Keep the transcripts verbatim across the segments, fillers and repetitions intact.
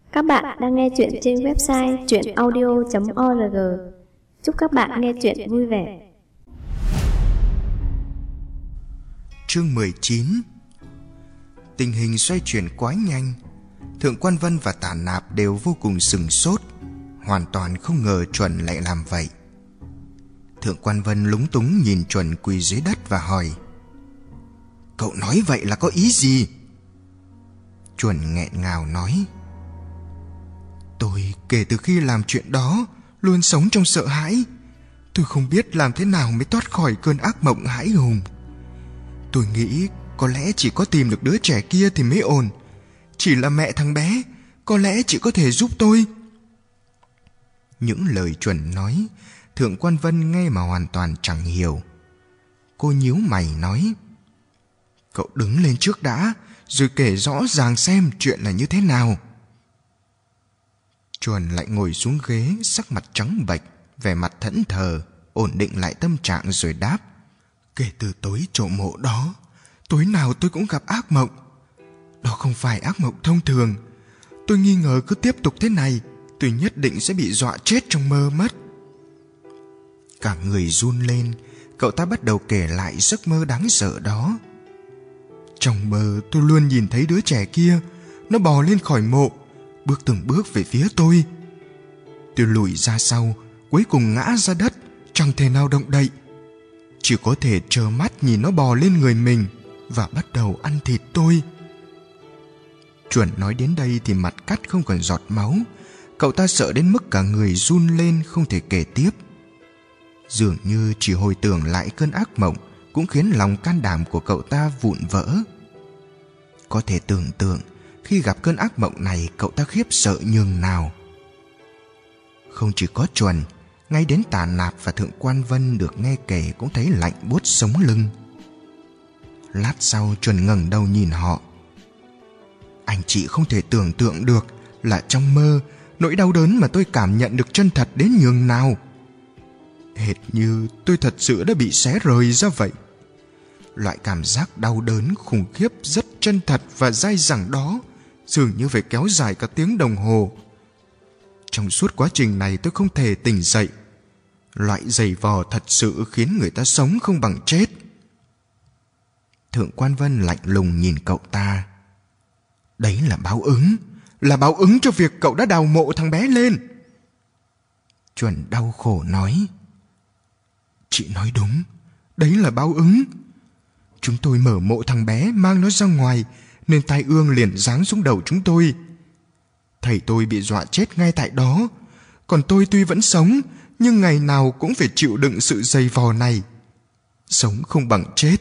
Các bạn đang nghe chuyện trên website truyện audio chấm org. Chúc các bạn nghe chuyện vui vẻ. Chương mười chín. Tình hình xoay chuyển quá nhanh. Thượng Quan Vân và Tả Nạp đều vô cùng sửng sốt, hoàn toàn không ngờ Chuẩn lại làm vậy. Thượng Quan Vân lúng túng nhìn Chuẩn quỳ dưới đất và hỏi: "Cậu nói vậy là có ý gì?" Chuẩn nghẹn ngào nói: "Tôi kể từ khi làm chuyện đó luôn sống trong sợ hãi. Tôi không biết làm thế nào mới thoát khỏi cơn ác mộng hãi hùng. Tôi nghĩ có lẽ chỉ có tìm được đứa trẻ kia thì mới ổn. Chỉ là mẹ thằng bé, có lẽ chị có thể giúp tôi." Những lời Chuẩn nói, Thượng Quan Vân nghe mà hoàn toàn chẳng hiểu. Cô nhíu mày nói: "Cậu đứng lên trước đã, rồi kể rõ ràng xem chuyện là như thế nào." Chuẩn lại ngồi xuống ghế, sắc mặt trắng bệch, vẻ mặt thẫn thờ, ổn định lại tâm trạng rồi đáp: "Kể từ tối trộm mộ đó, tối nào tôi cũng gặp ác mộng. Đó không phải ác mộng thông thường. Tôi nghi ngờ cứ tiếp tục thế này, tôi nhất định sẽ bị dọa chết trong mơ mất." Cả người run lên, cậu ta bắt đầu kể lại giấc mơ đáng sợ đó. "Trong mơ tôi luôn nhìn thấy đứa trẻ kia, nó bò lên khỏi mộ, bước từng bước về phía tôi. Tôi lùi ra sau, cuối cùng ngã ra đất, chẳng thể nào động đậy. Chỉ có thể trơ mắt nhìn nó bò lên người mình và bắt đầu ăn thịt tôi." Chuẩn nói đến đây thì mặt cắt không còn giọt máu. Cậu ta sợ đến mức cả người run lên, không thể kể tiếp. Dường như chỉ hồi tưởng lại cơn ác mộng cũng khiến lòng can đảm của cậu ta vụn vỡ. Có thể tưởng tượng khi gặp cơn ác mộng này cậu ta khiếp sợ nhường nào. Không chỉ có Chuẩn, ngay đến Tả Nạp và Thượng Quan Vân được nghe kể cũng thấy lạnh buốt sống lưng. Lát sau Chuẩn ngẩng đầu nhìn họ: "Anh chị không thể tưởng tượng được là trong mơ nỗi đau đớn mà tôi cảm nhận được chân thật đến nhường nào. Hệt như tôi thật sự đã bị xé rời ra vậy. Loại cảm giác đau đớn khủng khiếp rất chân thật và dai dẳng đó dường như phải kéo dài cả tiếng đồng hồ. Trong suốt quá trình này tôi không thể tỉnh dậy. Loại giày vò thật sự khiến người ta sống không bằng chết." Thượng Quan Vân lạnh lùng nhìn cậu ta: "Đấy là báo ứng, là báo ứng cho việc cậu đã đào mộ thằng bé lên." Chuẩn đau khổ nói: "Chị nói đúng, đấy là báo ứng. Chúng tôi mở mộ thằng bé mang nó ra ngoài, nên tai ương liền giáng xuống đầu chúng tôi. Thầy tôi bị dọa chết ngay tại đó, còn tôi tuy vẫn sống nhưng ngày nào cũng phải chịu đựng sự dày vò này. Sống không bằng chết."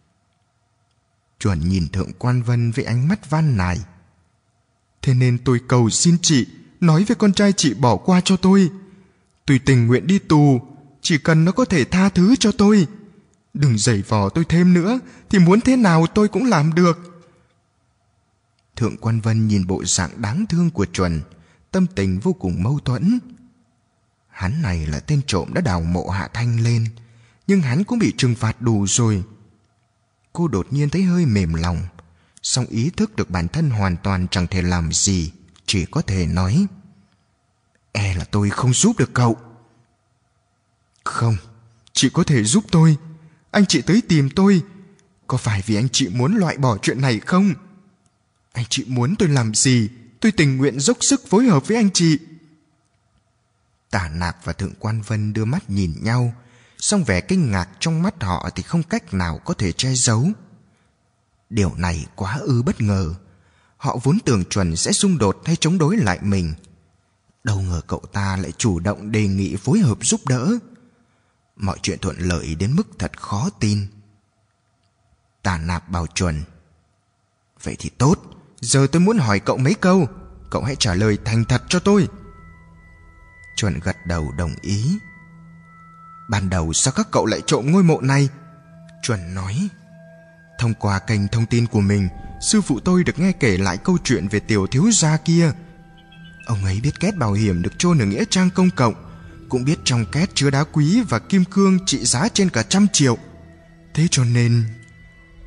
Chuẩn nhìn Thượng Quan Vân với ánh mắt van nài: "Thế nên tôi cầu xin chị nói với con trai chị bỏ qua cho tôi. Tôi tình nguyện đi tù, chỉ cần nó có thể tha thứ cho tôi. Đừng giày vò tôi thêm nữa, thì muốn thế nào tôi cũng làm được." Thượng Quan Vân nhìn bộ dạng đáng thương của Chuẩn, tâm tình vô cùng mâu thuẫn. Hắn này là tên trộm đã đào mộ Hạ Thanh lên, nhưng hắn cũng bị trừng phạt đủ rồi. Cô đột nhiên thấy hơi mềm lòng, song ý thức được bản thân hoàn toàn chẳng thể làm gì, chỉ có thể nói: "E là tôi không giúp được cậu." "Không, chị có thể giúp tôi. Anh chị tới tìm tôi, có phải vì anh chị muốn loại bỏ chuyện này không? Anh chị muốn tôi làm gì, tôi tình nguyện dốc sức phối hợp với anh chị." Tả Nạp và Thượng Quan Vân đưa mắt nhìn nhau, song vẻ kinh ngạc trong mắt họ thì không cách nào có thể che giấu. Điều này quá ư bất ngờ. Họ vốn tưởng Chuẩn sẽ xung đột hay chống đối lại mình, đâu ngờ cậu ta lại chủ động đề nghị phối hợp giúp đỡ. Mọi chuyện thuận lợi đến mức thật khó tin. Tả Nạp bảo Chuẩn: "Vậy thì tốt, giờ tôi muốn hỏi cậu mấy câu, cậu hãy trả lời thành thật cho tôi." Chuẩn gật đầu đồng ý. "Ban đầu sao các cậu lại trộm ngôi mộ này?" Chuẩn nói: "Thông qua kênh thông tin của mình, sư phụ tôi được nghe kể lại câu chuyện về tiểu thiếu gia kia. Ông ấy biết két bảo hiểm được chôn ở nghĩa trang công cộng, cũng biết trong két chứa đá quý và kim cương trị giá trên cả trăm triệu. Thế cho nên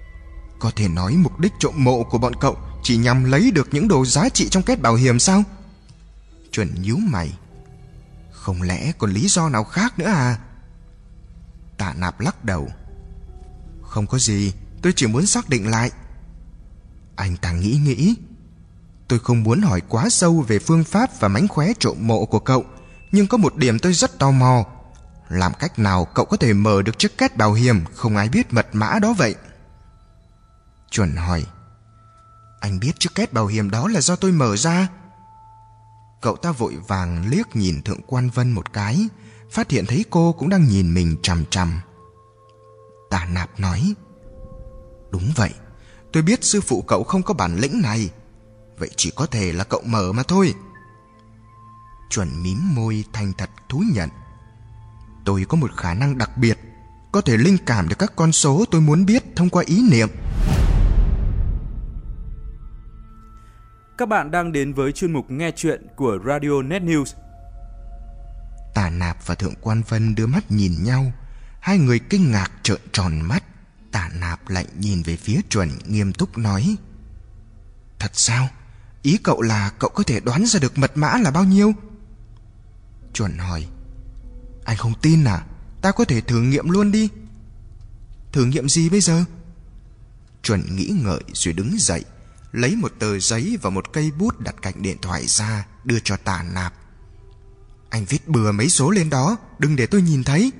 có thể nói mục đích trộm mộ của bọn cậu chỉ nhằm lấy được những đồ giá trị trong két bảo hiểm sao?" Chuẩn nhíu mày. Không lẽ còn lý do nào khác nữa à? Tạ Nạp lắc đầu. Không có gì, tôi chỉ muốn xác định lại. Anh ta nghĩ nghĩ. Tôi không muốn hỏi quá sâu về phương pháp và mánh khóe trộm mộ của cậu, nhưng có một điểm tôi rất tò mò. Làm cách nào cậu có thể mở được chiếc két bảo hiểm không ai biết mật mã đó vậy? Chuẩn hỏi. Anh biết chiếc két bảo hiểm đó là do tôi mở ra. Cậu ta vội vàng liếc nhìn Thượng Quan Vân một cái, phát hiện thấy cô cũng đang nhìn mình chằm chằm. Tạ Nạp nói. Đúng vậy, tôi biết sư phụ cậu không có bản lĩnh này, vậy chỉ có thể là cậu mở mà thôi. Chuẩn mím môi thành thật thú nhận. Tôi có một khả năng đặc biệt, có thể linh cảm được các con số tôi muốn biết thông qua ý niệm. Các bạn đang đến với chuyên mục nghe chuyện của Radio Net News. Tạ Nạp và Thượng Quan Vân đưa mắt nhìn nhau. Hai người kinh ngạc trợn tròn mắt. Tạ Nạp lại nhìn về phía Chuẩn nghiêm túc nói. Thật sao? Ý cậu là cậu có thể đoán ra được mật mã là bao nhiêu? Chuẩn hỏi. Anh không tin à? Ta có thể thử nghiệm luôn đi. Thử nghiệm gì bây giờ? Chuẩn nghĩ ngợi rồi đứng dậy, lấy một tờ giấy và một cây bút đặt cạnh điện thoại ra, đưa cho Tạ Nạp. Anh viết bừa mấy số lên đó, đừng để tôi nhìn thấy.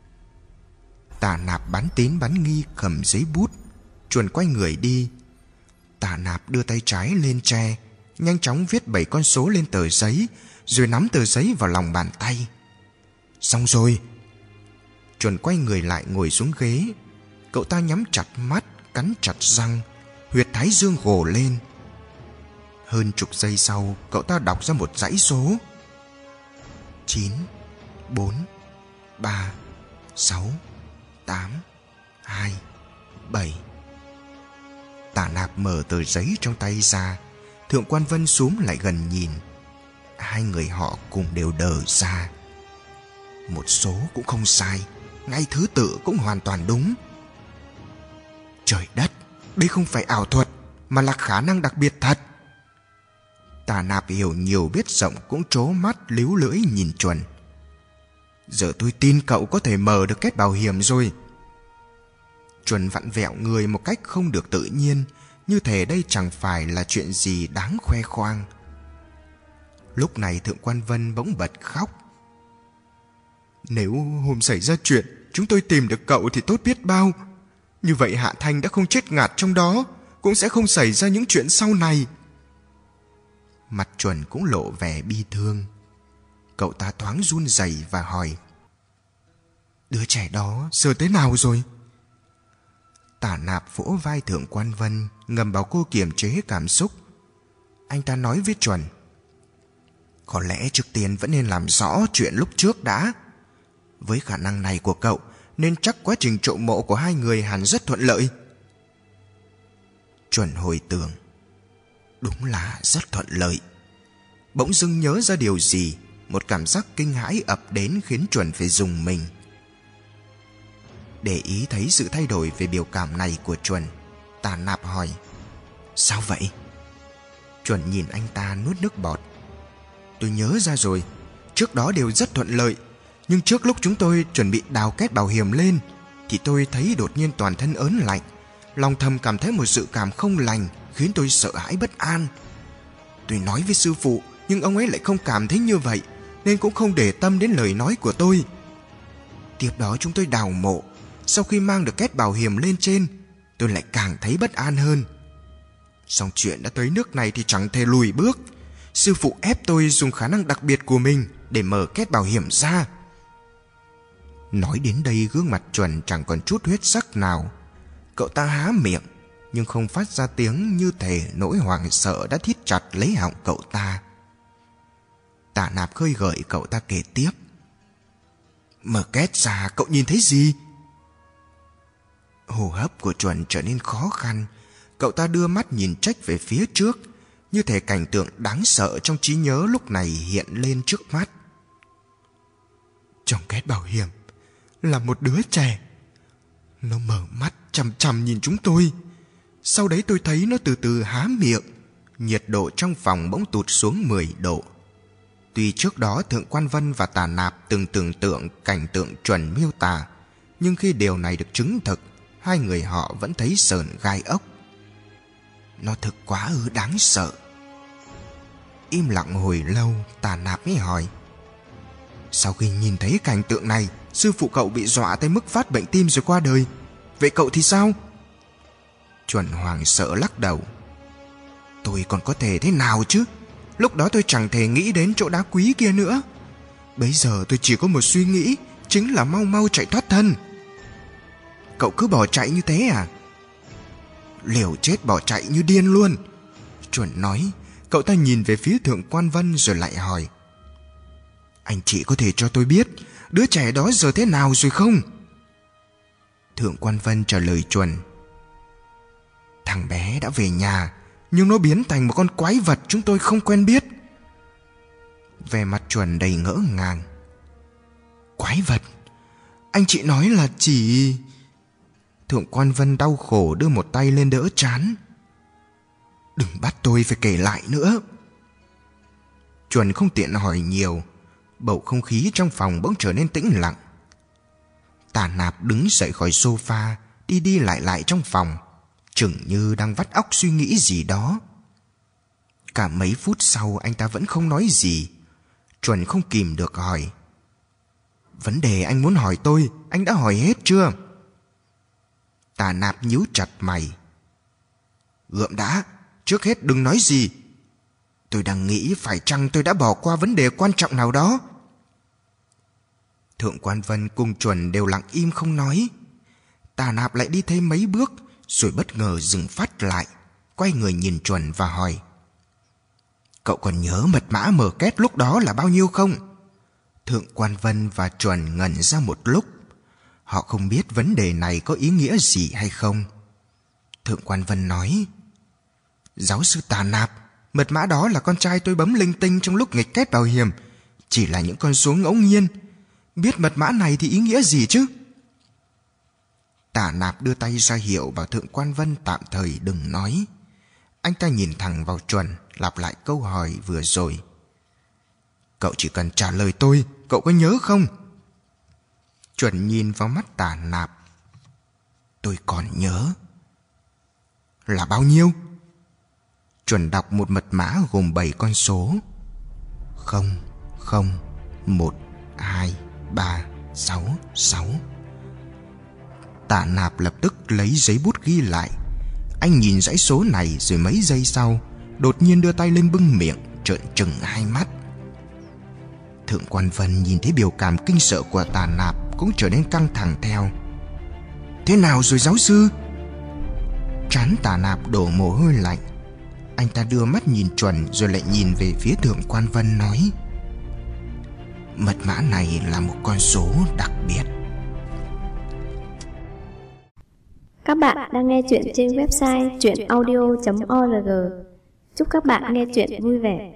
Tạ Nạp bắn tín bắn nghi cầm giấy bút. Chuẩn quay người đi. Tạ Nạp đưa tay trái lên tre, nhanh chóng viết bảy con số lên tờ giấy, rồi nắm tờ giấy vào lòng bàn tay. Xong rồi. Chuẩn quay người lại ngồi xuống ghế. Cậu ta nhắm chặt mắt, cắn chặt răng, huyệt thái dương gồ lên. Hơn chục giây sau, cậu ta đọc ra một dãy số. Chín, bốn, ba, sáu, tám, hai, bảy. Tạ Nạp mở tờ giấy trong tay ra. Thượng Quan Vân xúm lại gần nhìn. Hai người họ cùng đều đờ ra. Một số cũng không sai, ngay thứ tự cũng hoàn toàn đúng. Trời đất, đây không phải ảo thuật, mà là khả năng đặc biệt thật. Tạ Nạp hiểu nhiều biết rộng cũng trố mắt líu lưỡi nhìn Chuẩn. Giờ tôi tin cậu có thể mở được két bảo hiểm rồi. Chuẩn vặn vẹo người một cách không được tự nhiên, như thể đây chẳng phải là chuyện gì đáng khoe khoang. Lúc này Thượng Quan Vân bỗng bật khóc. Nếu hôm xảy ra chuyện chúng tôi tìm được cậu thì tốt biết bao. Như vậy Hạ Thanh đã không chết ngạt trong đó, cũng sẽ không xảy ra những chuyện sau này. Mặt Chuẩn cũng lộ vẻ bi thương. Cậu ta thoáng run rẩy và hỏi. Đứa trẻ đó giờ thế nào rồi? Tạ Nạp vỗ vai Thượng Quan Vân, ngầm bảo cô kiềm chế cảm xúc. Anh ta nói với Chuẩn. Có lẽ trước tiên vẫn nên làm rõ chuyện lúc trước đã. Với khả năng này của cậu, nên chắc quá trình trộm mộ của hai người hẳn rất thuận lợi. Chuẩn hồi tưởng. Đúng là rất thuận lợi. Bỗng dưng nhớ ra điều gì, một cảm giác kinh hãi ập đến khiến Chuẩn phải rùng mình. Để ý thấy sự thay đổi về biểu cảm này của Chuẩn, Tạ Nạp hỏi. Sao vậy? Chuẩn nhìn anh ta nuốt nước bọt. Tôi nhớ ra rồi, trước đó đều rất thuận lợi, nhưng trước lúc chúng tôi chuẩn bị đào két bảo hiểm lên thì tôi thấy đột nhiên toàn thân ớn lạnh, lòng thầm cảm thấy một sự cảm không lành khiến tôi sợ hãi bất an. Tôi nói với sư phụ, nhưng ông ấy lại không cảm thấy như vậy, nên cũng không để tâm đến lời nói của tôi. Tiếp đó chúng tôi đào mộ. Sau khi mang được két bảo hiểm lên trên, tôi lại càng thấy bất an hơn. Xong chuyện đã tới nước này thì chẳng thể lùi bước. Sư phụ ép tôi dùng khả năng đặc biệt của mình để mở két bảo hiểm ra. Nói đến đây gương mặt Chuẩn chẳng còn chút huyết sắc nào. Cậu ta há miệng nhưng không phát ra tiếng, như thể nỗi hoảng sợ đã thít chặt lấy họng cậu ta. Tạ Nạp khơi gợi cậu ta kể tiếp. Mở két ra cậu nhìn thấy gì? Hô hấp của Chuẩn trở nên khó khăn. Cậu ta đưa mắt nhìn trách về phía trước, như thể cảnh tượng đáng sợ trong trí nhớ lúc này hiện lên trước mắt. Trong két bảo hiểm là một đứa trẻ. Nó mở mắt chằm chằm nhìn chúng tôi. Sau đấy tôi thấy nó từ từ há miệng. Nhiệt độ trong phòng bỗng tụt xuống mười độ. Tuy trước đó Thượng Quan Vân và Tà Nạp từng tưởng tượng cảnh tượng chuẩn miêu tả, nhưng khi điều này được chứng thực, hai người họ vẫn thấy sởn gai ốc. Nó thực quá ư đáng sợ. Im lặng hồi lâu, Tà Nạp mới hỏi: Sau khi nhìn thấy cảnh tượng này, sư phụ cậu bị dọa tới mức phát bệnh tim rồi qua đời. Vậy cậu thì sao? Chuẩn hoảng sợ lắc đầu: Tôi còn có thể thế nào chứ? Lúc đó tôi chẳng thể nghĩ đến chỗ đá quý kia nữa. Bấy giờ tôi chỉ có một suy nghĩ, chính là mau mau chạy thoát thân. Cậu cứ bỏ chạy như thế à? Liều chết bỏ chạy như điên luôn. Chuẩn nói. Cậu ta nhìn về phía Thượng Quan Vân rồi lại hỏi: Anh chị có thể cho tôi biết đứa trẻ đó giờ thế nào rồi không? Thượng Quan Vân trả lời Chuẩn: Thằng bé đã về nhà, nhưng nó biến thành một con quái vật chúng tôi không quen biết. Vẻ mặt Chuẩn đầy ngỡ ngàng. Quái vật? Anh chị nói là chỉ... Thượng Quan Vân đau khổ đưa một tay lên đỡ trán. Đừng bắt tôi phải kể lại nữa. Chuẩn không tiện hỏi nhiều. Bầu không khí trong phòng bỗng trở nên tĩnh lặng. Tà Nạp đứng dậy khỏi sofa, đi đi lại lại trong phòng, chừng như đang vắt óc suy nghĩ gì đó. Cả mấy phút sau anh ta vẫn không nói gì. Chuẩn không kìm được hỏi: Vấn đề anh muốn hỏi tôi, anh đã hỏi hết chưa? Tà Nạp nhíu chặt mày. Gượm đã, trước hết đừng nói gì. Tôi đang nghĩ phải chăng tôi đã bỏ qua vấn đề quan trọng nào đó. Thượng Quan Vân cùng Chuẩn đều lặng im không nói. Tà Nạp lại đi thêm mấy bước, rồi bất ngờ dừng phát lại, quay người nhìn Chuẩn và hỏi: Cậu còn nhớ mật mã mở két lúc đó là bao nhiêu không? Thượng Quan Vân và Chuẩn ngẩn ra một lúc. Họ không biết vấn đề này có ý nghĩa gì hay không. Thượng Quan Vân nói: Giáo sư Tà Nạp, mật mã đó là con trai tôi bấm linh tinh trong lúc nghịch kết bảo hiểm. Chỉ là những con số ngẫu nhiên. Biết mật mã này thì ý nghĩa gì chứ? Tà Nạp đưa tay ra hiệu bảo Thượng Quan Vân tạm thời đừng nói. Anh ta nhìn thẳng vào Chuẩn, lặp lại câu hỏi vừa rồi: Cậu chỉ cần trả lời tôi, cậu có nhớ không? Chuẩn nhìn vào mắt Tà Nạp. Tôi còn nhớ. Là bao nhiêu? Chuẩn đọc một mật mã gồm bảy con số: không, không, một, hai, ba, sáu, sáu. Tà Nạp lập tức lấy giấy bút ghi lại. Anh nhìn dãy số này rồi mấy giây sau đột nhiên đưa tay lên bưng miệng, trợn trừng hai mắt. Thượng Quan Vân nhìn thấy biểu cảm kinh sợ của Tà Nạp cũng trở nên căng thẳng theo. Thế nào rồi giáo sư? Trán Tà Nạp đổ mồ hôi lạnh. Anh ta đưa mắt nhìn Chuẩn rồi lại nhìn về phía Thượng Quan Vân nói: Mật mã này là một con số đặc biệt. Các bạn đang nghe chuyện trên website truyện audio chấm org. Chúc các bạn nghe chuyện vui vẻ.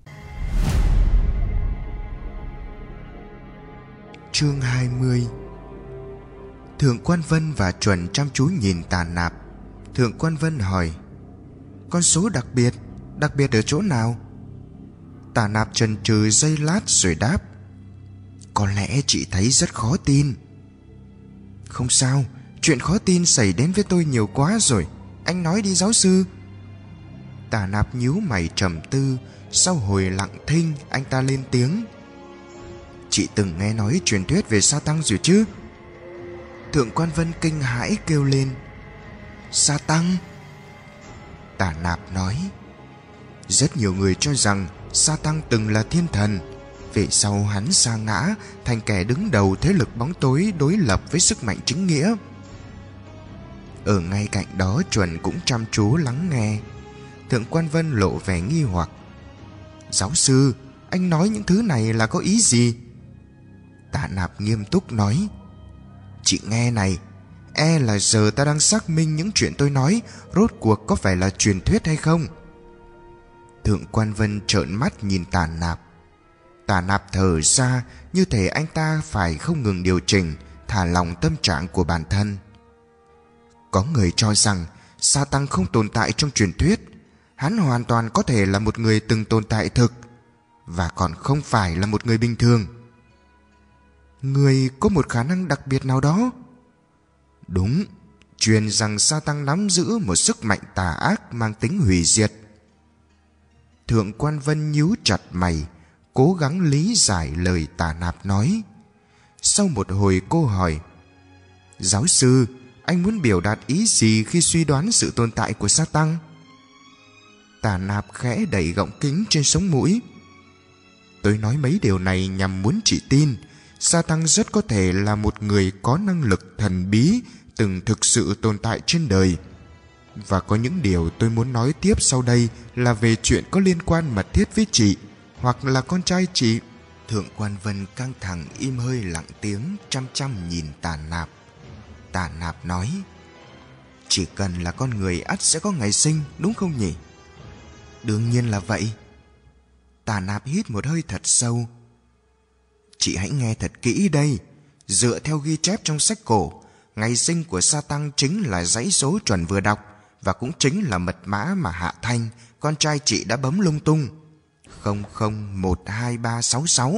Chương hai mươi. Thượng Quan Vân và Chuẩn chăm chú nhìn Tà Nạp. Thượng Quan Vân hỏi: Con số đặc biệt? Đặc biệt ở chỗ nào? Tà Nạp chần chừ giây lát rồi đáp: Có lẽ chị thấy rất khó tin. Không sao, chuyện khó tin xảy đến với tôi nhiều quá rồi. Anh nói đi giáo sư. Tà Nạp nhíu mày trầm tư. Sau hồi lặng thinh, anh ta lên tiếng: Chị từng nghe nói truyền thuyết về sa tăng rồi chứ? Thượng Quan Vân kinh hãi kêu lên: Sa tăng? Tà Nạp nói: Rất nhiều người cho rằng sa tăng từng là thiên thần. Về sau hắn sa ngã thành kẻ đứng đầu thế lực bóng tối đối lập với sức mạnh chính nghĩa. Ở ngay cạnh đó Chuẩn cũng chăm chú lắng nghe. Thượng Quan Vân lộ vẻ nghi hoặc: Giáo sư, anh nói những thứ này là có ý gì? Tà Nạp nghiêm túc nói: Chị nghe này, e là giờ ta đang xác minh những chuyện tôi nói rốt cuộc có phải là truyền thuyết hay không. Thượng Quan Vân trợn mắt nhìn Tà Nạp. Tà Nạp thở ra, như thể anh ta phải không ngừng điều chỉnh, thả lỏng tâm trạng của bản thân. Có người cho rằng sa tăng không tồn tại trong truyền thuyết. Hắn hoàn toàn có thể là một người từng tồn tại thực. và còn không phải là một người bình thường. Người có một khả năng đặc biệt nào đó? Đúng, truyền rằng Sa-tăng nắm giữ một sức mạnh tà ác mang tính hủy diệt. Thượng quan Vân nhíu chặt mày, cố gắng lý giải lời Tà Nạp nói. Sau một hồi cô hỏi: Giáo sư, anh muốn biểu đạt ý gì khi suy đoán sự tồn tại của Sa-tăng? Tà Nạp khẽ đẩy gọng kính trên sống mũi. Tôi nói mấy điều này nhằm muốn chị tin Sa-tăng rất có thể là một người có năng lực thần bí từng thực sự tồn tại trên đời. Và có những điều tôi muốn nói tiếp sau đây là về chuyện có liên quan mật thiết với chị hoặc là con trai chị. Thượng quan Vân căng thẳng im hơi lặng tiếng, chăm chăm nhìn Tà Nạp. Tà Nạp nói: Chỉ cần là con người ắt sẽ có ngày sinh, đúng không nhỉ? Đương nhiên là vậy. Tà Nạp hít một hơi thật sâu. Chị hãy nghe thật kỹ đây. Dựa theo ghi chép trong sách cổ, ngày sinh của Sa-tăng chính là dãy số chuẩn vừa đọc, và cũng chính là mật mã mà Hạ Thanh, con trai chị, đã bấm lung tung. Không không một hai ba sáu sáu.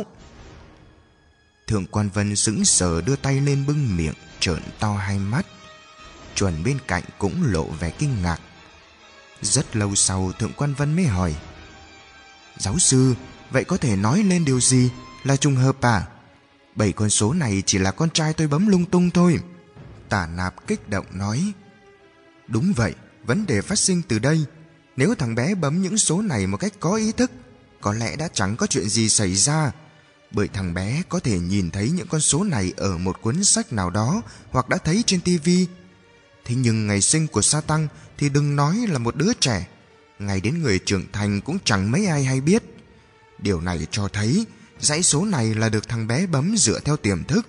Thượng quan Vân sững sờ đưa tay lên bưng miệng, trợn to hai mắt. Chuẩn bên cạnh cũng lộ vẻ kinh ngạc. Rất lâu sau Thượng quan Vân mới hỏi: Giáo sư, vậy có thể nói lên điều gì? Là trùng hợp à? Bảy con số này chỉ là con trai tôi bấm lung tung thôi. Tà Nạp kích động nói: Đúng vậy, vấn đề phát sinh từ đây. Nếu thằng bé bấm những số này một cách có ý thức, có lẽ đã chẳng có chuyện gì xảy ra. Bởi thằng bé có thể nhìn thấy những con số này ở một cuốn sách nào đó, hoặc đã thấy trên tivi. Thế nhưng ngày sinh của Sa-tăng thì đừng nói là một đứa trẻ, ngay đến người trưởng thành cũng chẳng mấy ai hay biết. Điều này cho thấy dãy số này là được thằng bé bấm dựa theo tiềm thức.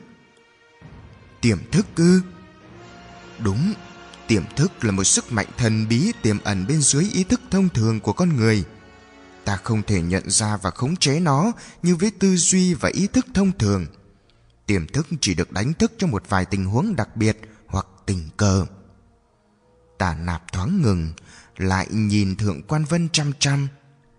Tiềm thức ư? Đúng, tiềm thức là một sức mạnh thần bí tiềm ẩn bên dưới ý thức thông thường của con người. Ta không thể nhận ra và khống chế nó như với tư duy và ý thức thông thường. Tiềm thức chỉ được đánh thức trong một vài tình huống đặc biệt hoặc tình cờ. Tà Nạp thoáng ngừng, lại nhìn Thượng quan Vân chăm chăm.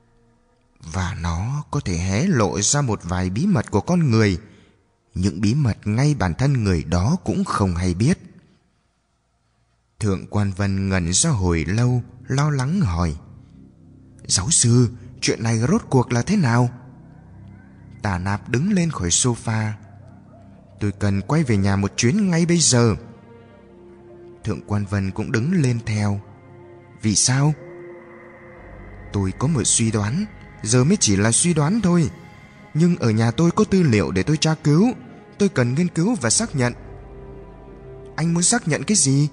Và nó có thể hé lộ ra một vài bí mật của con người, những bí mật ngay bản thân người đó cũng không hay biết. Thượng quan Vân ngẩn ra hồi lâu, lo lắng hỏi: Giáo sư, chuyện này rốt cuộc là thế nào? Tà Nạp đứng lên khỏi sofa. Tôi cần quay về nhà một chuyến ngay bây giờ. Thượng quan Vân cũng đứng lên theo. Vì sao? Tôi có một suy đoán, giờ mới chỉ là suy đoán thôi. Nhưng ở nhà tôi có tư liệu để tôi tra cứu. Tôi cần nghiên cứu và xác nhận. Anh muốn xác nhận cái gì?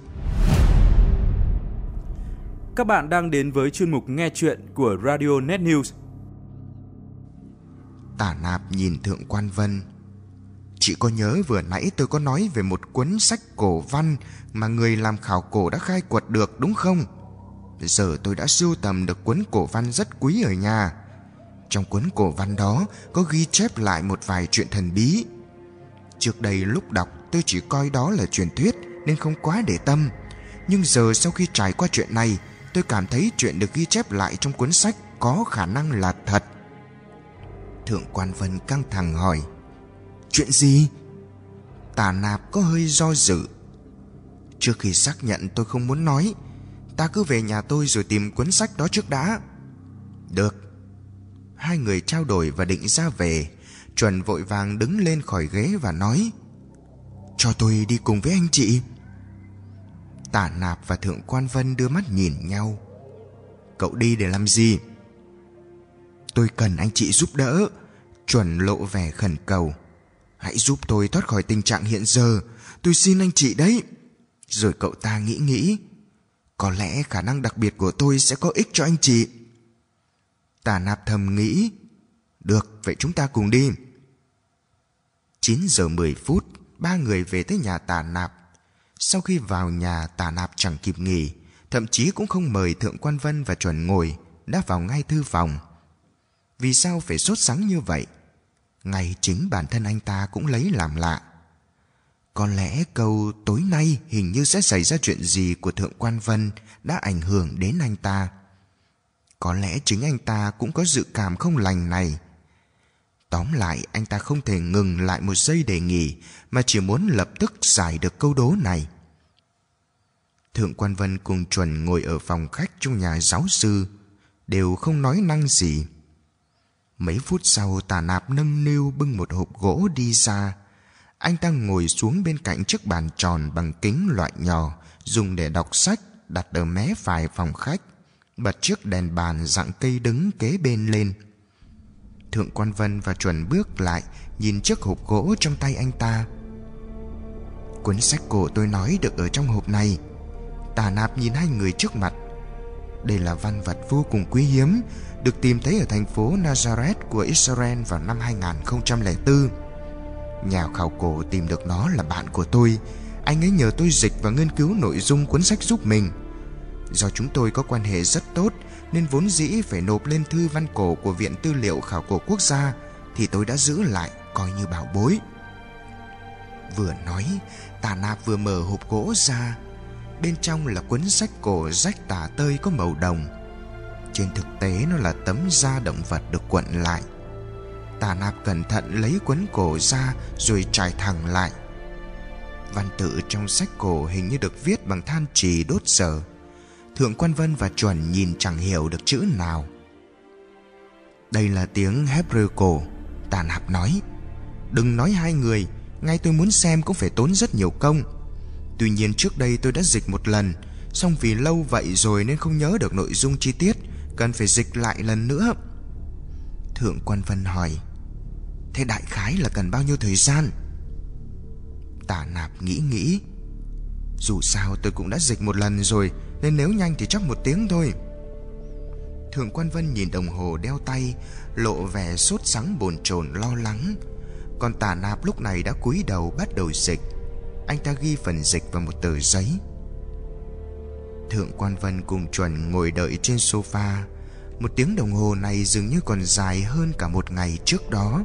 Các bạn đang đến với chuyên mục nghe chuyện của Radio Net News. Tà Nạp nhìn Thượng quan Vân. Chị có nhớ vừa nãy tôi có nói về một cuốn sách cổ văn mà người làm khảo cổ đã khai quật được, đúng không? Giờ tôi đã sưu tầm được cuốn cổ văn rất quý ở nhà. Trong cuốn cổ văn đó có ghi chép lại một vài chuyện thần bí. Trước đây lúc đọc tôi chỉ coi đó là truyền thuyết nên không quá để tâm. Nhưng giờ sau khi trải qua chuyện này, tôi cảm thấy chuyện được ghi chép lại trong cuốn sách có khả năng là thật. Thượng quan Vân căng thẳng hỏi: Chuyện gì? Tà Nạp có hơi do dự. Trước khi xác nhận tôi không muốn nói. Ta cứ về nhà tôi rồi tìm cuốn sách đó trước đã. Được. Hai người trao đổi và định ra về. Chuẩn vội vàng đứng lên khỏi ghế và nói: Cho tôi đi cùng với anh chị. Tà Nạp và Thượng quan Vân đưa mắt nhìn nhau. Cậu đi để làm gì? Tôi cần anh chị giúp đỡ. Chuẩn lộ vẻ khẩn cầu. Hãy giúp tôi thoát khỏi tình trạng hiện giờ. Tôi xin anh chị đấy. Rồi cậu ta nghĩ nghĩ. Có lẽ khả năng đặc biệt của tôi sẽ có ích cho anh chị. Tà Nạp thầm nghĩ. Được, vậy chúng ta cùng đi. Chín giờ mười phút, ba người về tới nhà Tà Nạp. Sau khi vào nhà, Tà Nạp chẳng kịp nghỉ, thậm chí cũng không mời Thượng quan Vân và Chuẩn ngồi, đã vào ngay thư phòng. Vì sao phải sốt sắng như vậy? Ngay chính bản thân anh ta cũng lấy làm lạ. Có lẽ câu tối nay hình như sẽ xảy ra chuyện gì của Thượng quan Vân đã ảnh hưởng đến anh ta. Có lẽ chính anh ta cũng có dự cảm không lành này. Tóm lại, anh ta không thể ngừng lại một giây để nghỉ, mà chỉ muốn lập tức giải được câu đố này. Thượng quan Vân cùng Chuẩn ngồi ở phòng khách trong nhà giáo sư, đều không nói năng gì. Mấy phút sau, Tà Nạp nâng niu bưng một hộp gỗ đi ra. Anh ta ngồi xuống bên cạnh chiếc bàn tròn bằng kính loại nhỏ, dùng để đọc sách, đặt ở mé phải phòng khách, bật chiếc đèn bàn dạng cây đứng kế bên lên. Thượng quan Vân và Chuẩn bước lại, nhìn chiếc hộp gỗ trong tay anh ta. Cuốn sách cổ tôi nói được ở trong hộp này. Tà Nạp nhìn hai người trước mặt. Đây là văn vật vô cùng quý hiếm, được tìm thấy ở thành phố Nazareth của Israel vào năm hai không không bốn. Nhà khảo cổ tìm được nó là bạn của tôi. Anh ấy nhờ tôi dịch và nghiên cứu nội dung cuốn sách giúp mình. Do chúng tôi có quan hệ rất tốt, nên vốn dĩ phải nộp lên thư văn cổ của Viện Tư liệu Khảo cổ Quốc gia, thì tôi đã giữ lại coi như bảo bối. Vừa nói, Tà Nạp vừa mở hộp gỗ ra. Bên trong là cuốn sách cổ rách tả tơi có màu đồng. Trên thực tế nó là tấm da động vật được cuộn lại. Tà Nạp cẩn thận lấy cuốn cổ ra rồi trải thẳng lại. Văn tự trong sách cổ hình như được viết bằng than chì đốt dở. Thượng quan Vân và Chuẩn nhìn chẳng hiểu được chữ nào. Đây là tiếng Hebrew cổ, Tà Nạp nói. Đừng nói hai người, ngay tôi muốn xem cũng phải tốn rất nhiều công. Tuy nhiên trước đây tôi đã dịch một lần, song vì lâu vậy rồi nên không nhớ được nội dung chi tiết, cần phải dịch lại lần nữa. Thượng quan Vân hỏi, thế đại khái là cần bao nhiêu thời gian? Tà Nạp nghĩ nghĩ. Dù sao tôi cũng đã dịch một lần rồi, nên nếu nhanh thì chắc một tiếng thôi. Thượng quan Vân nhìn đồng hồ đeo tay, lộ vẻ sốt sắng bồn chồn lo lắng. Còn Tà Nạp lúc này đã cúi đầu bắt đầu dịch. Anh ta ghi phần dịch vào một tờ giấy. Thượng quan Vân cùng Chuẩn ngồi đợi trên sofa. Một tiếng đồng hồ này dường như còn dài hơn cả một ngày trước đó.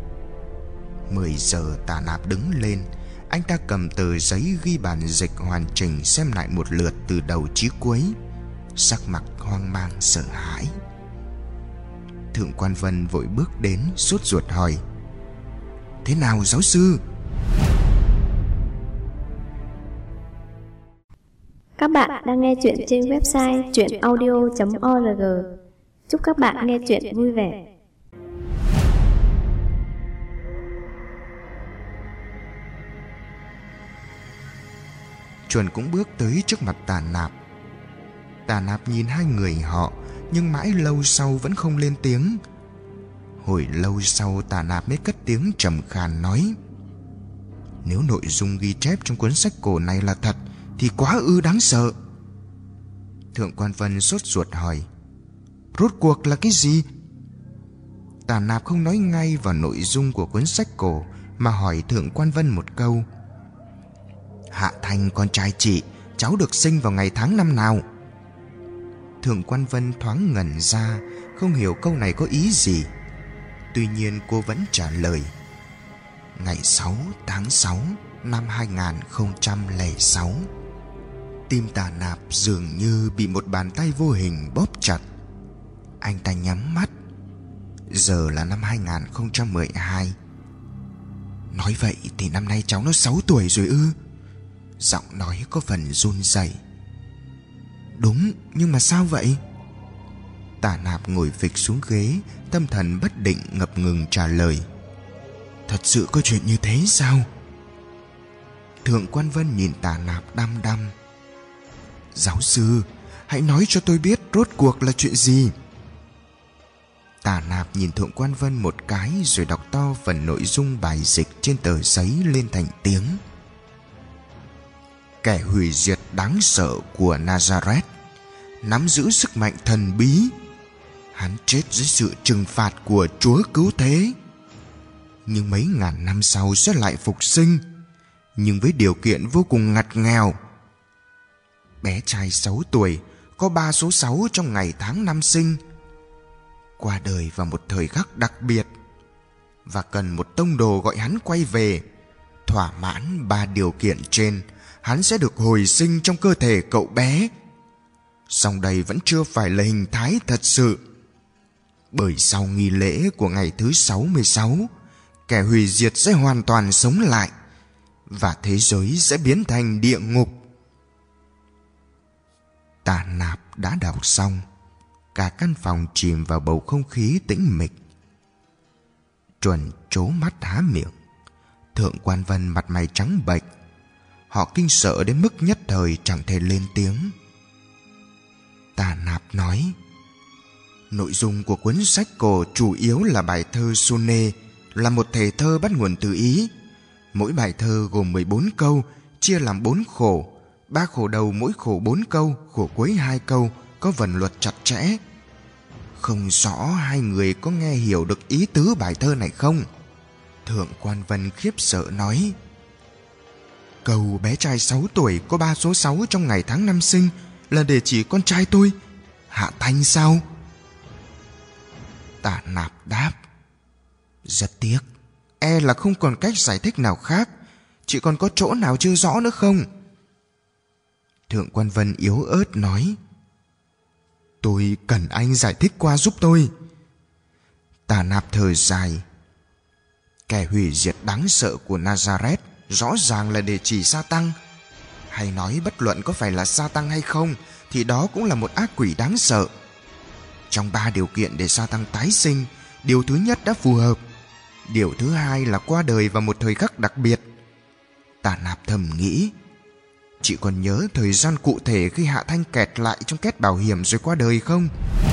Mười giờ Tà Nạp đứng lên. Anh ta cầm tờ giấy ghi bản dịch hoàn chỉnh xem lại một lượt từ đầu chí cuối, sắc mặt hoang mang sợ hãi. Thượng quan Vân vội bước đến sốt ruột hỏi, thế nào giáo sư? Các bạn đang nghe chuyện trên website truyện audio chấm org. Chúc các bạn nghe chuyện vui vẻ. Chuẩn cũng bước tới trước mặt Tà Nạp. Tà Nạp nhìn hai người họ, nhưng mãi lâu sau vẫn không lên tiếng. Hồi lâu sau Tà Nạp mới cất tiếng trầm khàn nói, nếu nội dung ghi chép trong cuốn sách cổ này là thật thì quá ư đáng sợ. Thượng quan Vân sốt ruột hỏi, rốt cuộc là cái gì? Tà Nạp không nói ngay vào nội dung của cuốn sách cổ, mà hỏi Thượng quan Vân một câu. Hạ Thành con trai chị, cháu được sinh vào ngày tháng năm nào? Thượng quan Vân thoáng ngẩn ra, không hiểu câu này có ý gì. Tuy nhiên cô vẫn trả lời, ngày sáu tháng sáu năm hai không không sáu. Tim Tà Nạp dường như bị một bàn tay vô hình bóp chặt. Anh ta nhắm mắt. Giờ là năm hai không một hai. Nói vậy thì năm nay cháu nó sáu tuổi rồi ư? Giọng nói có phần run rẩy. Đúng, nhưng mà sao vậy? Tà Nạp ngồi phịch xuống ghế, tâm thần bất định ngập ngừng trả lời. Thật sự có chuyện như thế sao? Thượng quan Vân nhìn Tà Nạp đăm đăm. Giáo sư, hãy nói cho tôi biết rốt cuộc là chuyện gì. Tà Nạp nhìn Thượng quan Vân một cái rồi đọc to phần nội dung bài dịch trên tờ giấy lên thành tiếng. Kẻ hủy diệt đáng sợ của Nazareth nắm giữ sức mạnh thần bí. Hắn chết dưới sự trừng phạt của Chúa Cứu Thế, nhưng mấy ngàn năm sau sẽ lại phục sinh, nhưng với điều kiện vô cùng ngặt nghèo. Bé trai sáu tuổi, có ba số sáu trong ngày tháng năm sinh, qua đời vào một thời khắc đặc biệt, và cần một tông đồ gọi hắn quay về. Thỏa mãn ba điều kiện trên, hắn sẽ được hồi sinh trong cơ thể cậu bé. Song đây vẫn chưa phải là hình thái thật sự. Bởi sau nghi lễ của ngày thứ sáu mươi sáu, kẻ hủy diệt sẽ hoàn toàn sống lại và thế giới sẽ biến thành địa ngục. Tà Nạp đã đọc xong, cả căn phòng chìm vào bầu không khí tĩnh mịch. Chuẩn trố mắt há miệng. Thượng Quan Vân mặt mày trắng bệch. Họ kinh sợ đến mức nhất thời chẳng thể lên tiếng. Tà Nạp nói: nội dung của cuốn sách cổ chủ yếu là bài thơ Sonnet, là một thể thơ bắt nguồn từ Ý. Mỗi bài thơ gồm mười bốn câu, chia làm bốn khổ. Ba khổ đầu mỗi khổ bốn câu, khổ cuối hai câu, có vần luật chặt chẽ. Không rõ hai người có nghe hiểu được ý tứ bài thơ này không? Thượng Quan Vân khiếp sợ nói: câu bé trai sáu tuổi có ba số sáu trong ngày tháng năm sinh là để chỉ con trai tôi, Hạ Thanh sao? Tà Nạp đáp: rất tiếc, e là không còn cách giải thích nào khác. Chỉ còn có chỗ nào chưa rõ nữa không? Thượng Quan Vân yếu ớt nói: tôi cần anh giải thích qua giúp tôi. Tà Nạp thở dài: kẻ hủy diệt đáng sợ của Nazareth rõ ràng là để chỉ Sa-tăng. Hay nói bất luận có phải là Sa-tăng hay không thì đó cũng là một ác quỷ đáng sợ. Trong ba điều kiện để Sa-tăng tái sinh, điều thứ nhất đã phù hợp. Điều thứ hai là qua đời vào một thời khắc đặc biệt. Tà Nạp thầm nghĩ: chị còn nhớ thời gian cụ thể khi Hạ Thanh kẹt lại trong két bảo hiểm rồi qua đời không?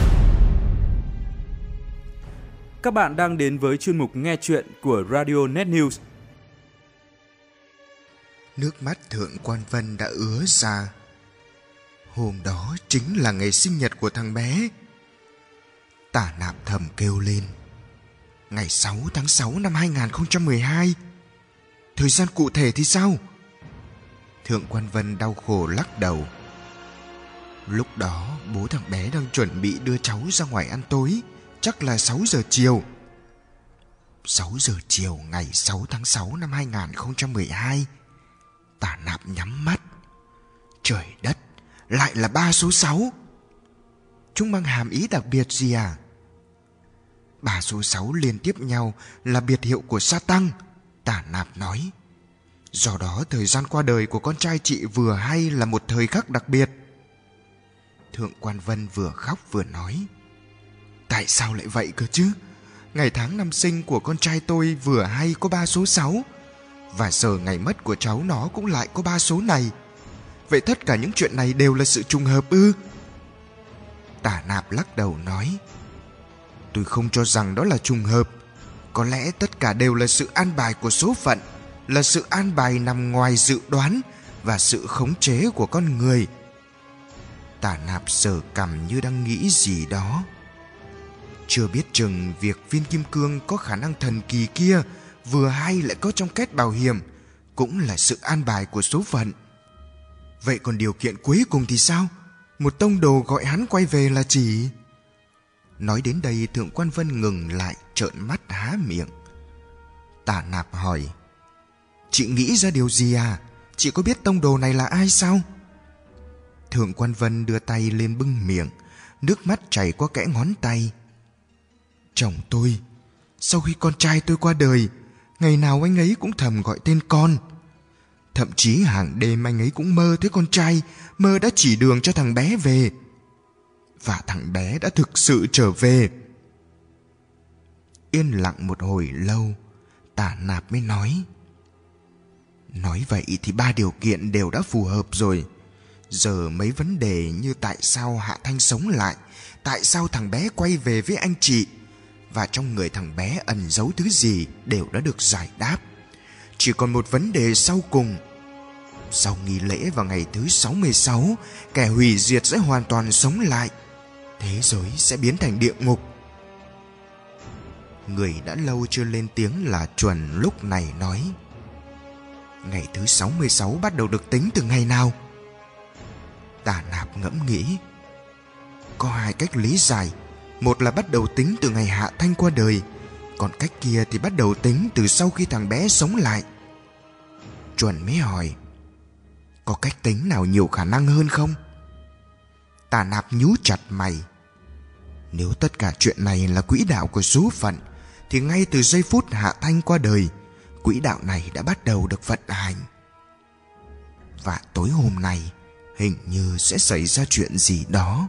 Các bạn đang đến với chuyên mục nghe chuyện của Radio Net News. Nước mắt Thượng Quan Vân đã ứa ra. Hôm đó chính là ngày sinh nhật của thằng bé. Tà Nạp thầm kêu lên: ngày sáu tháng sáu năm hai nghìn không trăm mười hai. Thời gian cụ thể thì sao? Thượng Quan Vân đau khổ lắc đầu. Lúc đó bố thằng bé đang chuẩn bị đưa cháu ra ngoài ăn tối, chắc là sáu giờ chiều. Sáu giờ chiều ngày sáu tháng sáu năm hai nghìn không trăm mười hai. Tà Nạp nhắm mắt. Trời đất, lại là ba số sáu. Chúng mang hàm ý đặc biệt gì à? Ba số sáu liên tiếp nhau là biệt hiệu của Sa-tăng, Tà Nạp nói. Do đó thời gian qua đời của con trai chị vừa hay là một thời khắc đặc biệt. Thượng Quan Vân vừa khóc vừa nói: tại sao lại vậy cơ chứ? Ngày tháng năm sinh của con trai tôi vừa hay có ba số sáu, và giờ ngày mất của cháu nó cũng lại có ba số này. Vậy tất cả những chuyện này đều là sự trùng hợp ư? Tà Nạp lắc đầu nói: tôi không cho rằng đó là trùng hợp. Có lẽ tất cả đều là sự an bài của số phận, là sự an bài nằm ngoài dự đoán và sự khống chế của con người. Tà Nạp sờ cằm như đang nghĩ gì đó. Chưa biết chừng việc viên kim cương có khả năng thần kỳ kia vừa hay lại có trong két bảo hiểm cũng là sự an bài của số phận. Vậy còn điều kiện cuối cùng thì sao? Một tông đồ gọi hắn quay về là chỉ... Nói đến đây Thượng Quan Vân ngừng lại, trợn mắt há miệng. Tà Nạp hỏi: chị nghĩ ra điều gì à? Chị có biết tông đồ này là ai sao? Thượng Quan Vân đưa tay lên bưng miệng, nước mắt chảy qua kẽ ngón tay. Chồng tôi, sau khi con trai tôi qua đời, ngày nào anh ấy cũng thầm gọi tên con. Thậm chí hàng đêm anh ấy cũng mơ thấy con trai, mơ đã chỉ đường cho thằng bé về. Và thằng bé đã thực sự trở về. Yên lặng một hồi lâu, Tà Nạp mới nói: nói vậy thì ba điều kiện đều đã phù hợp rồi. Giờ mấy vấn đề như tại sao Hạ Thanh sống lại, tại sao thằng bé quay về với anh chị, và trong người thằng bé ẩn giấu thứ gì đều đã được giải đáp. Chỉ còn một vấn đề sau cùng. Sau nghi lễ vào ngày thứ sáu mươi sáu, kẻ hủy diệt sẽ hoàn toàn sống lại. Thế giới sẽ biến thành địa ngục. Người đã lâu chưa lên tiếng là Chuẩn lúc này nói: ngày thứ sáu mươi sáu bắt đầu được tính từ ngày nào? Tà Nạp ngẫm nghĩ. Có hai cách lý giải. Một là bắt đầu tính từ ngày Hạ Thanh qua đời, còn cách kia thì bắt đầu tính từ sau khi thằng bé sống lại. Chuẩn mới hỏi: có cách tính nào nhiều khả năng hơn không? Tà Nạp nhíu chặt mày. Nếu tất cả chuyện này là quỹ đạo của số phận, thì ngay từ giây phút Hạ Thanh qua đời, quỹ đạo này đã bắt đầu được vận hành. Và tối hôm nay hình như sẽ xảy ra chuyện gì đó.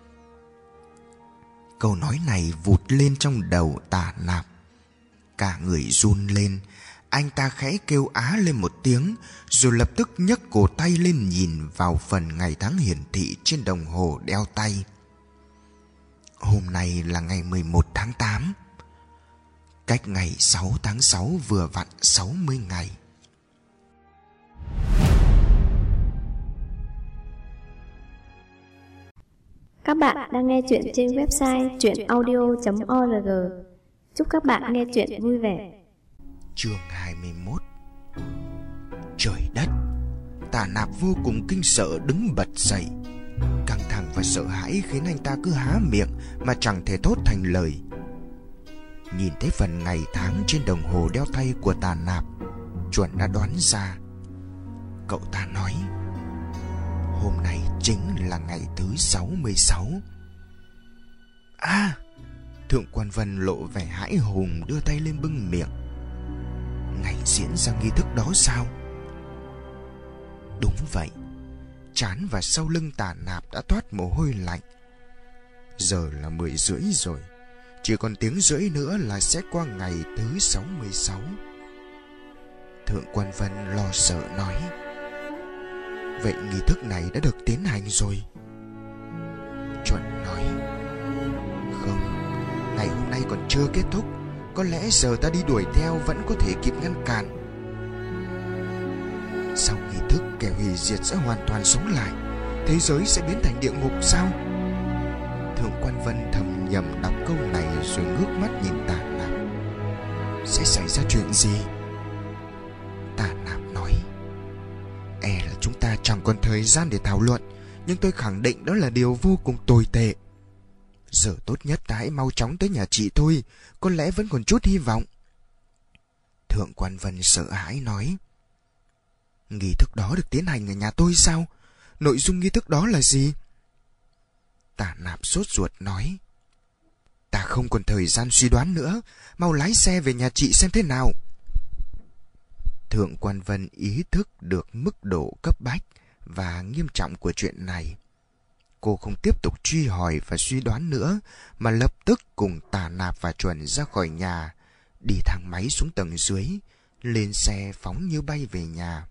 Câu nói này vụt lên trong đầu Tà Nạp. Cả người run lên. Anh ta khẽ kêu á lên một tiếng, rồi lập tức nhấc cổ tay lên nhìn vào phần ngày tháng hiển thị trên đồng hồ đeo tay. Hôm nay là ngày mười một tháng tám, cách ngày sáu tháng sáu vừa vặn sáu mươi ngày. Các bạn đang nghe chuyện trên website truyện audio chấm org. Chúc các bạn nghe chuyện vui vẻ. Chương hai mươi mốt. Trời đất! Tà Nạp vô cùng kinh sợ đứng bật dậy. Căng thẳng và sợ hãi khiến anh ta cứ há miệng mà chẳng thể thốt thành lời. Nhìn thấy phần ngày tháng trên đồng hồ đeo tay của Tà Nạp, Chuẩn đã đoán ra. Cậu ta nói: hôm nay chính là ngày thứ sáu mươi sáu. À! Thượng quan Vân lộ vẻ hãi hùng, đưa tay lên bưng miệng. Ngày diễn ra nghi thức đó sao? Đúng vậy. Trán và sau lưng Tà Nạp đã toát mồ hôi lạnh. Giờ là mười rưỡi rồi, chỉ còn tiếng rưỡi nữa là sẽ qua ngày thứ sáu mươi sáu. Thượng quan Vân lo sợ nói: vậy nghi thức này đã được tiến hành rồi? Chuẩn nói: không, ngày hôm nay còn chưa kết thúc. Có lẽ giờ ta đi đuổi theo vẫn có thể kịp ngăn cản. Sau nghi thức, kẻ hủy diệt sẽ hoàn toàn sống lại. Thế giới sẽ biến thành địa ngục sao? Thượng quan Vân thầm nhầm đọc câu này rồi ngước mắt nhìn Tà Nạp. Sẽ xảy ra chuyện gì? Tà Nạp nói: e là chúng ta chẳng còn thời gian để thảo luận, nhưng tôi khẳng định đó là điều vô cùng tồi tệ. Giờ tốt nhất ta hãy mau chóng tới nhà chị thôi, có lẽ vẫn còn chút hy vọng. Thượng quan Vân sợ hãi nói: nghi thức đó được tiến hành ở nhà tôi sao? Nội dung nghi thức đó là gì? Tà Nạp sốt ruột nói: ta không còn thời gian suy đoán nữa, mau lái xe về nhà chị xem thế nào. Thượng quan Vân ý thức được mức độ cấp bách và nghiêm trọng của chuyện này. Cô không tiếp tục truy hỏi và suy đoán nữa, mà lập tức cùng Tà Nạp và Chuẩn ra khỏi nhà, đi thang máy xuống tầng dưới, lên xe phóng như bay về nhà.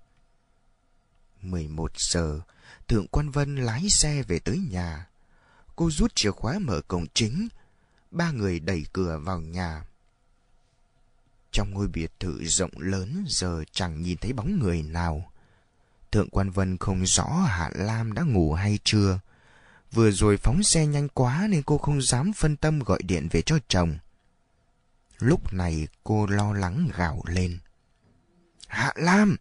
mười một giờ, Thượng quan Vân lái xe về tới nhà. Cô rút chìa khóa mở cổng chính. Ba người đẩy cửa vào nhà. Trong ngôi biệt thự rộng lớn giờ chẳng nhìn thấy bóng người nào. Thượng quan Vân không rõ Hạ Lam đã ngủ hay chưa. Vừa rồi phóng xe nhanh quá nên cô không dám phân tâm gọi điện về cho chồng. Lúc này cô lo lắng gào lên: Hạ Lam!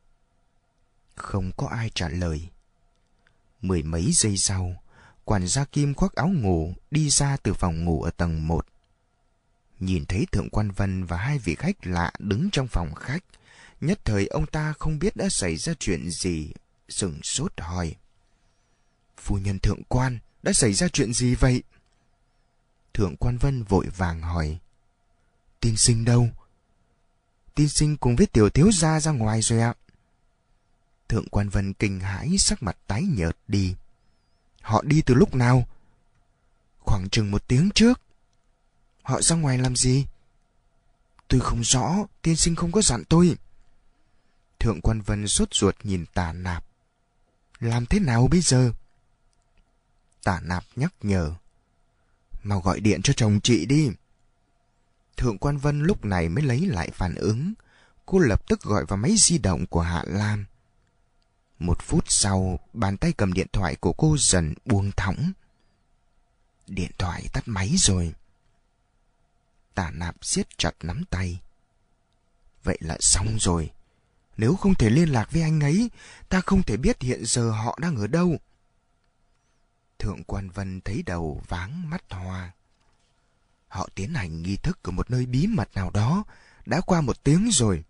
Không có ai trả lời. Mười mấy giây sau, quản gia Kim khoác áo ngủ đi ra từ phòng ngủ ở tầng một. Nhìn thấy Thượng quan Vân và hai vị khách lạ đứng trong phòng khách, nhất thời ông ta không biết đã xảy ra chuyện gì, sửng sốt hỏi: Phu nhân Thượng quan, đã xảy ra chuyện gì vậy? Thượng quan Vân vội vàng hỏi: Tiên sinh đâu? Tiên sinh cùng với tiểu thiếu gia ra ngoài rồi ạ. Thượng quan Vân kinh hãi, sắc mặt tái nhợt đi. Họ đi từ lúc nào? Khoảng chừng một tiếng trước. Họ ra ngoài làm gì? Tôi không rõ, tiên sinh không có dặn tôi. Thượng quan Vân sốt ruột nhìn Tà Nạp. Làm thế nào bây giờ? Tà Nạp nhắc nhở: Mau gọi điện cho chồng chị đi. Thượng quan Vân lúc này mới lấy lại phản ứng. Cô lập tức gọi vào máy di động của Hạ Lam. Một phút sau, bàn tay cầm điện thoại của cô dần buông thõng. Điện thoại tắt máy rồi. Tà Nạp siết chặt nắm tay. Vậy là xong rồi. Nếu không thể liên lạc với anh ấy, ta không thể biết hiện giờ họ đang ở đâu. Thượng quan Vân thấy đầu váng mắt hoa. Họ tiến hành nghi thức ở một nơi bí mật nào đó, đã qua một tiếng rồi.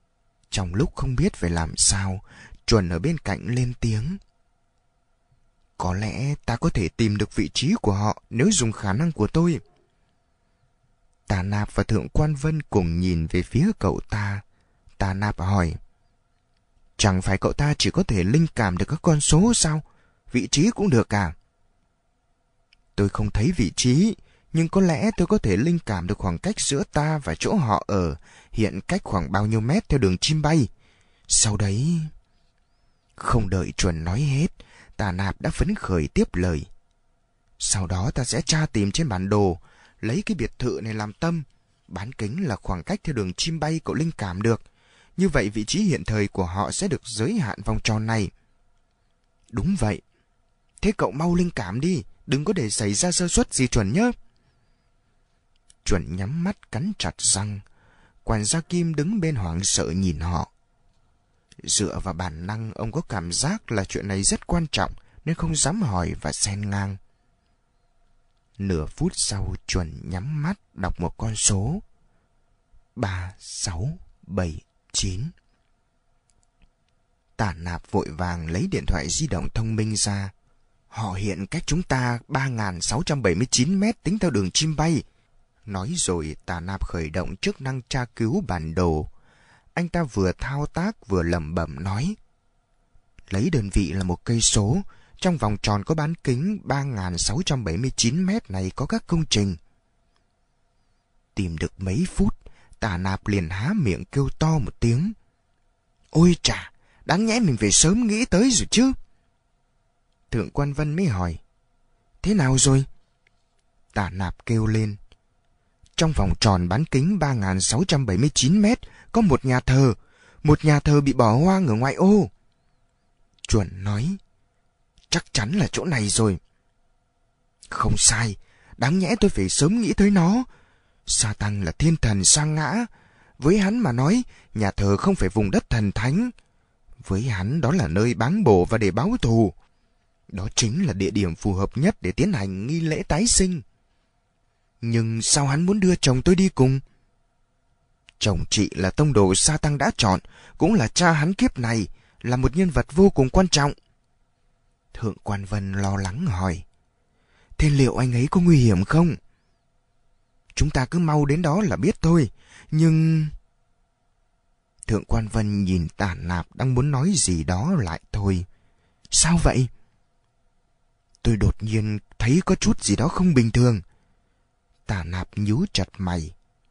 Trong lúc không biết phải làm sao, Chuẩn ở bên cạnh lên tiếng: Có lẽ ta có thể tìm được vị trí của họ nếu dùng khả năng của tôi. Tà Nạp và Thượng Quan Vân cùng nhìn về phía cậu ta. Tà Nạp hỏi: Chẳng phải cậu ta chỉ có thể linh cảm được các con số sao? Vị trí cũng được à? Tôi không thấy vị trí, nhưng có lẽ tôi có thể linh cảm được khoảng cách giữa ta và chỗ họ ở hiện cách khoảng bao nhiêu mét theo đường chim bay. Sau đấy... Không đợi Chuẩn nói hết, Tà Nạp đã phấn khởi tiếp lời. Sau đó ta sẽ tra tìm trên bản đồ, lấy cái biệt thự này làm tâm. Bán kính là khoảng cách theo đường chim bay cậu linh cảm được. Như vậy vị trí hiện thời của họ sẽ được giới hạn vòng tròn này. Đúng vậy. Thế cậu mau linh cảm đi, đừng có để xảy ra sơ suất gì Chuẩn nhé. Chuẩn nhắm mắt cắn chặt răng. Quản gia Kim đứng bên hoảng sợ nhìn họ. Dựa vào bản năng, ông có cảm giác là chuyện này rất quan trọng nên không dám hỏi và xen ngang. Nửa phút sau, Chuẩn nhắm mắt đọc một con số. Ba, sáu, bảy, chín. Tà Nạp vội vàng lấy điện thoại di động thông minh ra. Họ hiện cách chúng ta ba nghìn sáu trăm bảy mươi chín mét tính theo đường chim bay. Nói rồi Tà Nạp khởi động chức năng tra cứu bản đồ. Anh ta vừa thao tác vừa lẩm bẩm nói: Lấy đơn vị là một cây số, trong vòng tròn có bán kính ba nghìn sáu trăm bảy mươi chín mét này có các công trình. Tìm được mấy phút, Tà Nạp liền há miệng kêu to một tiếng: Ôi chà, đáng nhẽ mình phải sớm nghĩ tới rồi chứ. Thượng Quan Vân mới hỏi: Thế nào rồi? Tà Nạp kêu lên: Trong vòng tròn bán kính ba nghìn sáu trăm bảy mươi chín mét có một nhà thờ, một nhà thờ bị bỏ hoang ở ngoại ô. Chuẩn nói: Chắc chắn là chỗ này rồi. Không sai, đáng nhẽ tôi phải sớm nghĩ tới nó. Sa-tăng là thiên thần sa ngã. Với hắn mà nói, nhà thờ không phải vùng đất thần thánh. Với hắn đó là nơi báng bổ và để báo thù. Đó chính là địa điểm phù hợp nhất để tiến hành nghi lễ tái sinh. Nhưng sao hắn muốn đưa chồng tôi đi cùng? Chồng chị là tông đồ Sa-tăng đã chọn, cũng là cha hắn kiếp này, là một nhân vật vô cùng quan trọng. Thượng Quan Vân lo lắng hỏi: Thế liệu anh ấy có nguy hiểm không? Chúng ta cứ mau đến đó là biết thôi. Nhưng... Thượng Quan Vân nhìn Tà Nạp đang muốn nói gì đó lại thôi. Sao vậy? Tôi đột nhiên thấy có chút gì đó không bình thường. Tà Nạp nhíu chặt mày.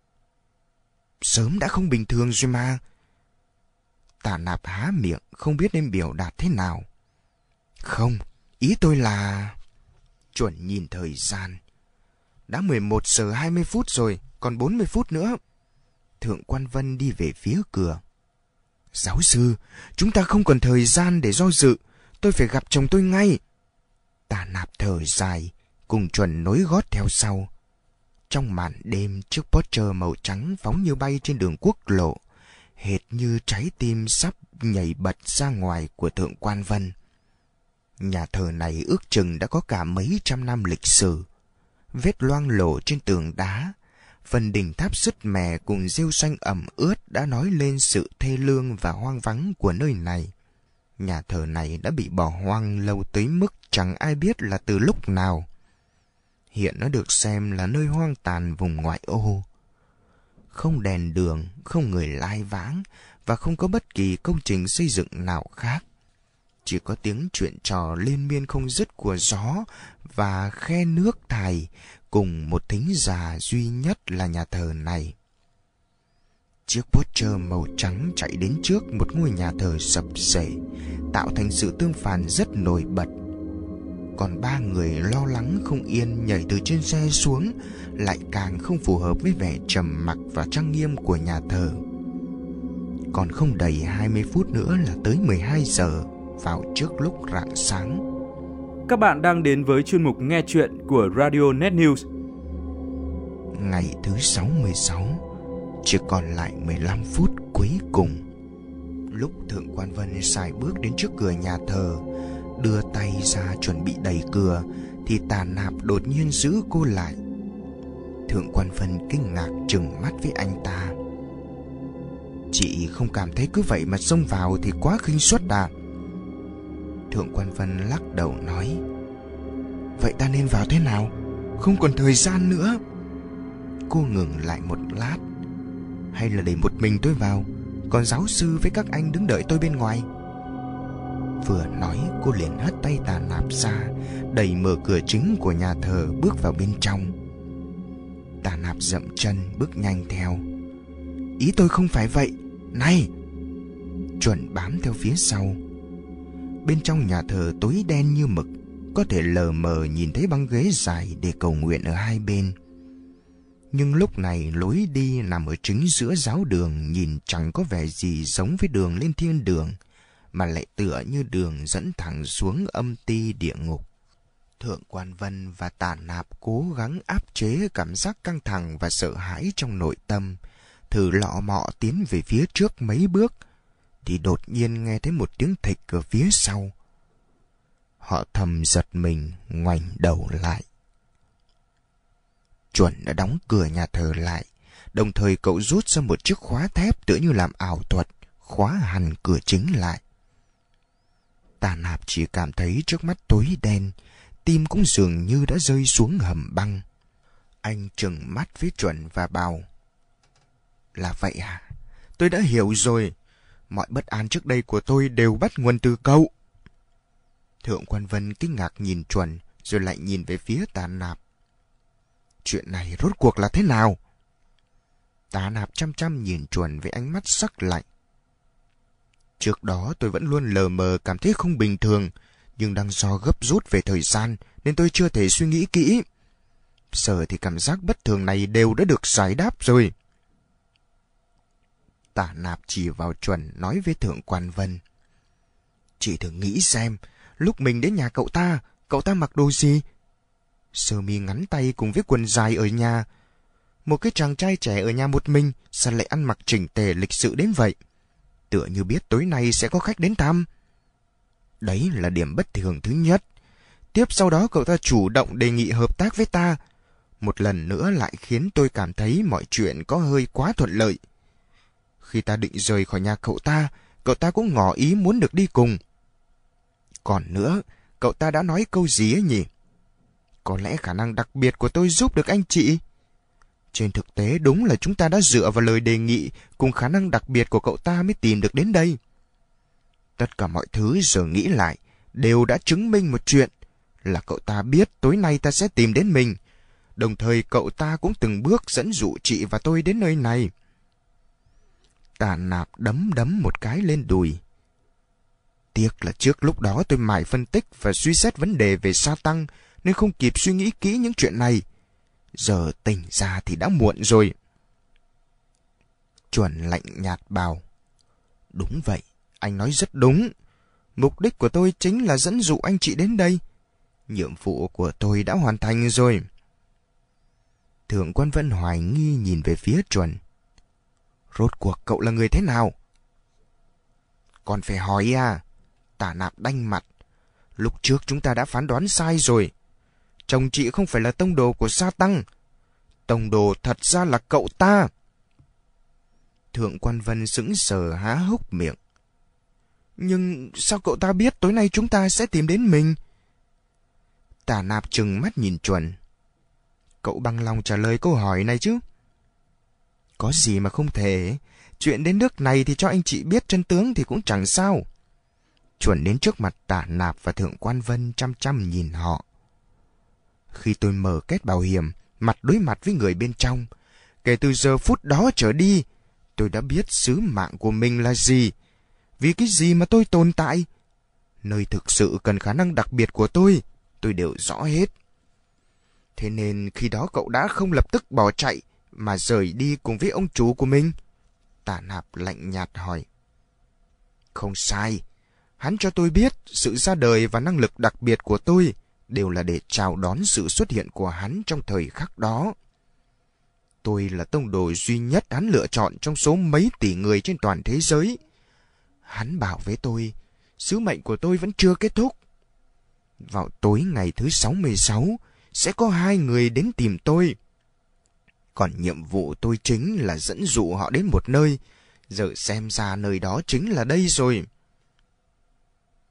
Sớm đã không bình thường rồi mà. Tà Nạp há miệng không biết nên biểu đạt thế nào. Không, ý tôi là... Chuẩn nhìn thời gian. Đã mười một giờ hai mươi phút rồi, còn bốn mươi phút nữa. Thượng Quan Vân đi về phía cửa. Giáo sư, chúng ta không còn thời gian để do dự. Tôi phải gặp chồng tôi ngay. Tà Nạp thở dài, cùng Chuẩn nối gót theo sau. Trong màn đêm, chiếc Porsche màu trắng phóng như bay trên đường quốc lộ, hệt như trái tim sắp nhảy bật ra ngoài của Thượng Quan Vân. Nhà thờ này ước chừng đã có cả mấy trăm năm lịch sử. Vết loang lổ trên tường đá, phần đỉnh tháp sứt mẻ cùng rêu xanh ẩm ướt đã nói lên sự thê lương và hoang vắng của nơi này. Nhà thờ này đã bị bỏ hoang lâu tới mức chẳng ai biết là từ lúc nào. Hiện nó được xem là nơi hoang tàn vùng ngoại ô. Không đèn đường, không người lai vãng và không có bất kỳ công trình xây dựng nào khác. Chỉ có tiếng chuyện trò liên miên không dứt của gió và khe nước thải cùng một thính già duy nhất là nhà thờ này. Chiếc Porsche màu trắng chạy đến trước một ngôi nhà thờ sập xệ, tạo thành sự tương phản rất nổi bật. Còn ba người lo lắng không yên nhảy từ trên xe xuống lại càng không phù hợp với vẻ trầm mặc và trang nghiêm của nhà thờ. Còn không đầy hai mươi phút nữa là tới mười hai giờ, vào trước lúc rạng sáng. Các bạn đang đến với chuyên mục nghe chuyện của Radio Net News. Ngày thứ sáu mươi sáu, chỉ còn lại mười lăm phút cuối cùng. Lúc Thượng Quan Vân sải bước đến trước cửa nhà thờ, đưa tay ra chuẩn bị đẩy cửa, thì Tà Nạp đột nhiên giữ cô lại. Thượng Quan Vân kinh ngạc trừng mắt với anh ta. Chị không cảm thấy cứ vậy mà xông vào thì quá khinh suất à? Thượng Quan Vân lắc đầu nói: Vậy ta nên vào thế nào? Không còn thời gian nữa. Cô ngừng lại một lát. Hay là để một mình tôi vào, còn giáo sư với các anh đứng đợi tôi bên ngoài? Vừa nói cô liền hất tay Tà Nạp ra, đẩy mở cửa chính của nhà thờ, bước vào bên trong. Tà Nạp dậm chân bước nhanh theo. Ý tôi không phải vậy. Này! Chuẩn bám theo phía sau. Bên trong nhà thờ tối đen như mực, có thể lờ mờ nhìn thấy băng ghế dài để cầu nguyện ở hai bên. Nhưng lúc này lối đi nằm ở chính giữa giáo đường, nhìn chẳng có vẻ gì giống với đường lên thiên đường, mà lại tựa như đường dẫn thẳng xuống âm ti địa ngục. Thượng Quan Vân và Tà Nạp cố gắng áp chế cảm giác căng thẳng và sợ hãi trong nội tâm, thử lọ mọ tiến về phía trước mấy bước, thì đột nhiên nghe thấy một tiếng thịch ở phía sau. Họ thầm giật mình, ngoảnh đầu lại. Chuẩn đã đóng cửa nhà thờ lại, đồng thời cậu rút ra một chiếc khóa thép tựa như làm ảo thuật, khóa hẳn cửa chính lại. Tà Nạp chỉ cảm thấy trước mắt tối đen, tim cũng dường như đã rơi xuống hầm băng. Anh trừng mắt với Chuẩn và bảo: Là vậy à? Tôi đã hiểu rồi. Mọi bất an trước đây của tôi đều bắt nguồn từ cậu. Thượng Quan Vân kinh ngạc nhìn Chuẩn, rồi lại nhìn về phía Tà Nạp. Chuyện này rốt cuộc là thế nào? Tà Nạp chăm chăm nhìn Chuẩn với ánh mắt sắc lạnh. Trước đó tôi vẫn luôn lờ mờ cảm thấy không bình thường, nhưng đang do gấp rút về thời gian nên tôi chưa thể suy nghĩ kỹ. Giờ thì cảm giác bất thường này đều đã được giải đáp rồi. Tà Nạp chỉ vào Chuẩn nói với Thượng Quan Vân. Chị thử nghĩ xem, lúc mình đến nhà cậu ta, cậu ta mặc đồ gì? Sơ mi ngắn tay cùng với quần dài ở nhà. Một cái chàng trai trẻ ở nhà một mình, sao lại ăn mặc chỉnh tề lịch sự đến vậy? Tựa như biết tối nay sẽ có khách đến thăm. Đấy là điểm bất thường thứ nhất. Tiếp sau đó cậu ta chủ động đề nghị hợp tác với ta. Một lần nữa lại khiến tôi cảm thấy mọi chuyện có hơi quá thuận lợi. Khi ta định rời khỏi nhà cậu ta, cậu ta cũng ngỏ ý muốn được đi cùng. Còn nữa, cậu ta đã nói câu gì ấy nhỉ? Có lẽ khả năng đặc biệt của tôi giúp được anh chị. Trên thực tế đúng là chúng ta đã dựa vào lời đề nghị cùng khả năng đặc biệt của cậu ta mới tìm được đến đây. Tất cả mọi thứ giờ nghĩ lại đều đã chứng minh một chuyện, là cậu ta biết tối nay ta sẽ tìm đến mình. Đồng thời cậu ta cũng từng bước dẫn dụ chị và tôi đến nơi này. Tà Nạp đấm đấm một cái lên đùi. Tiếc là trước lúc đó tôi mải phân tích và suy xét vấn đề về Sa Tăng, nên không kịp suy nghĩ kỹ những chuyện này. Giờ tỉnh ra thì đã muộn rồi. Chuẩn lạnh nhạt bảo. Đúng vậy, anh nói rất đúng. Mục đích của tôi chính là dẫn dụ anh chị đến đây. Nhiệm vụ của tôi đã hoàn thành rồi. Thượng Quan Vân hoài nghi nhìn về phía Chuẩn. Rốt cuộc cậu là người thế nào? Còn phải hỏi à? Tà Nạp đanh mặt. Lúc trước chúng ta đã phán đoán sai rồi. Chồng chị không phải là tông đồ của Sa Tăng. Tông đồ thật ra là cậu ta. Thượng Quan Vân sững sờ há hốc miệng. Nhưng sao cậu ta biết tối nay chúng ta sẽ tìm đến mình? Tà Nạp trừng mắt nhìn Chuẩn. Cậu bằng lòng trả lời câu hỏi này chứ? Có gì mà không thể. Chuyện đến nước này thì cho anh chị biết chân tướng thì cũng chẳng sao. Chuẩn đến trước mặt Tà Nạp và Thượng Quan Vân chăm chăm nhìn họ. Khi tôi mở két bảo hiểm, mặt đối mặt với người bên trong, kể từ giờ phút đó trở đi, tôi đã biết sứ mạng của mình là gì, vì cái gì mà tôi tồn tại. Nơi thực sự cần khả năng đặc biệt của tôi, tôi đều rõ hết. Thế nên khi đó cậu đã không lập tức bỏ chạy, mà rời đi cùng với ông chủ của mình. Tà Nạp lạnh nhạt hỏi. Không sai. Hắn cho tôi biết sự ra đời và năng lực đặc biệt của tôi đều là để chào đón sự xuất hiện của hắn trong thời khắc đó. Tôi là tông đồ duy nhất hắn lựa chọn trong số mấy tỷ người trên toàn thế giới. Hắn bảo với tôi, sứ mệnh của tôi vẫn chưa kết thúc. Vào tối ngày thứ sáu mươi sáu, sẽ có hai người đến tìm tôi. Còn nhiệm vụ tôi chính là dẫn dụ họ đến một nơi. Giờ xem ra nơi đó chính là đây rồi.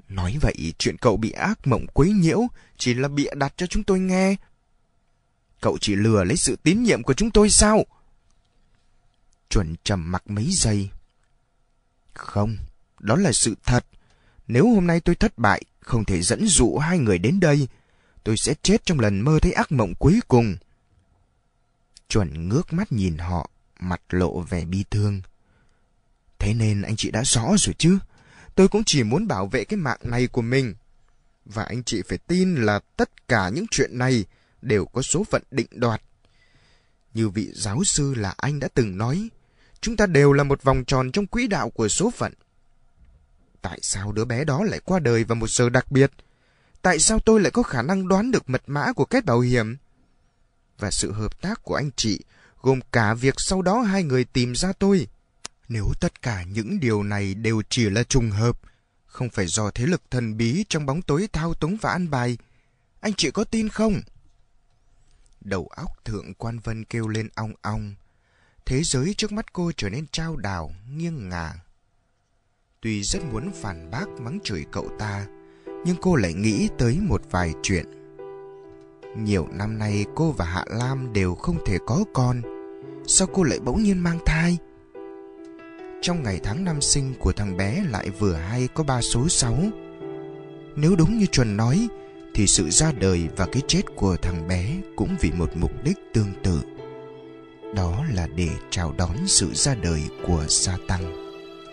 Nói vậy chuyện cậu bị ác mộng quấy nhiễu chỉ là bịa đặt cho chúng tôi nghe. Cậu chỉ lừa lấy sự tín nhiệm của chúng tôi sao? Chuẩn trầm mặc mấy giây. Không, đó là sự thật. Nếu hôm nay tôi thất bại, không thể dẫn dụ hai người đến đây, tôi sẽ chết trong lần mơ thấy ác mộng cuối cùng. Chuẩn ngước mắt nhìn họ, mặt lộ vẻ bi thương. Thế nên anh chị đã rõ rồi chứ? Tôi cũng chỉ muốn bảo vệ cái mạng này của mình. Và anh chị phải tin là tất cả những chuyện này đều có số phận định đoạt. Như vị giáo sư là anh đã từng nói, chúng ta đều là một vòng tròn trong quỹ đạo của số phận. Tại sao đứa bé đó lại qua đời vào một giờ đặc biệt? Tại sao tôi lại có khả năng đoán được mật mã của kết bảo hiểm? Và sự hợp tác của anh chị, gồm cả việc sau đó hai người tìm ra tôi. Nếu tất cả những điều này đều chỉ là trùng hợp, không phải do thế lực thần bí trong bóng tối thao túng và ăn bài, anh chị có tin không? Đầu óc Thượng Quan Vân kêu lên ong ong. Thế giới trước mắt cô trở nên chao đảo, nghiêng ngả. Tuy rất muốn phản bác mắng chửi cậu ta, nhưng cô lại nghĩ tới một vài chuyện. Nhiều năm nay cô và Hạ Lam đều không thể có con. Sao cô lại bỗng nhiên mang thai? Trong ngày tháng năm sinh của thằng bé lại vừa hay có ba số sáu. Nếu đúng như Chuẩn nói, thì sự ra đời và cái chết của thằng bé cũng vì một mục đích tương tự. Đó là để chào đón sự ra đời của Sa Tăng.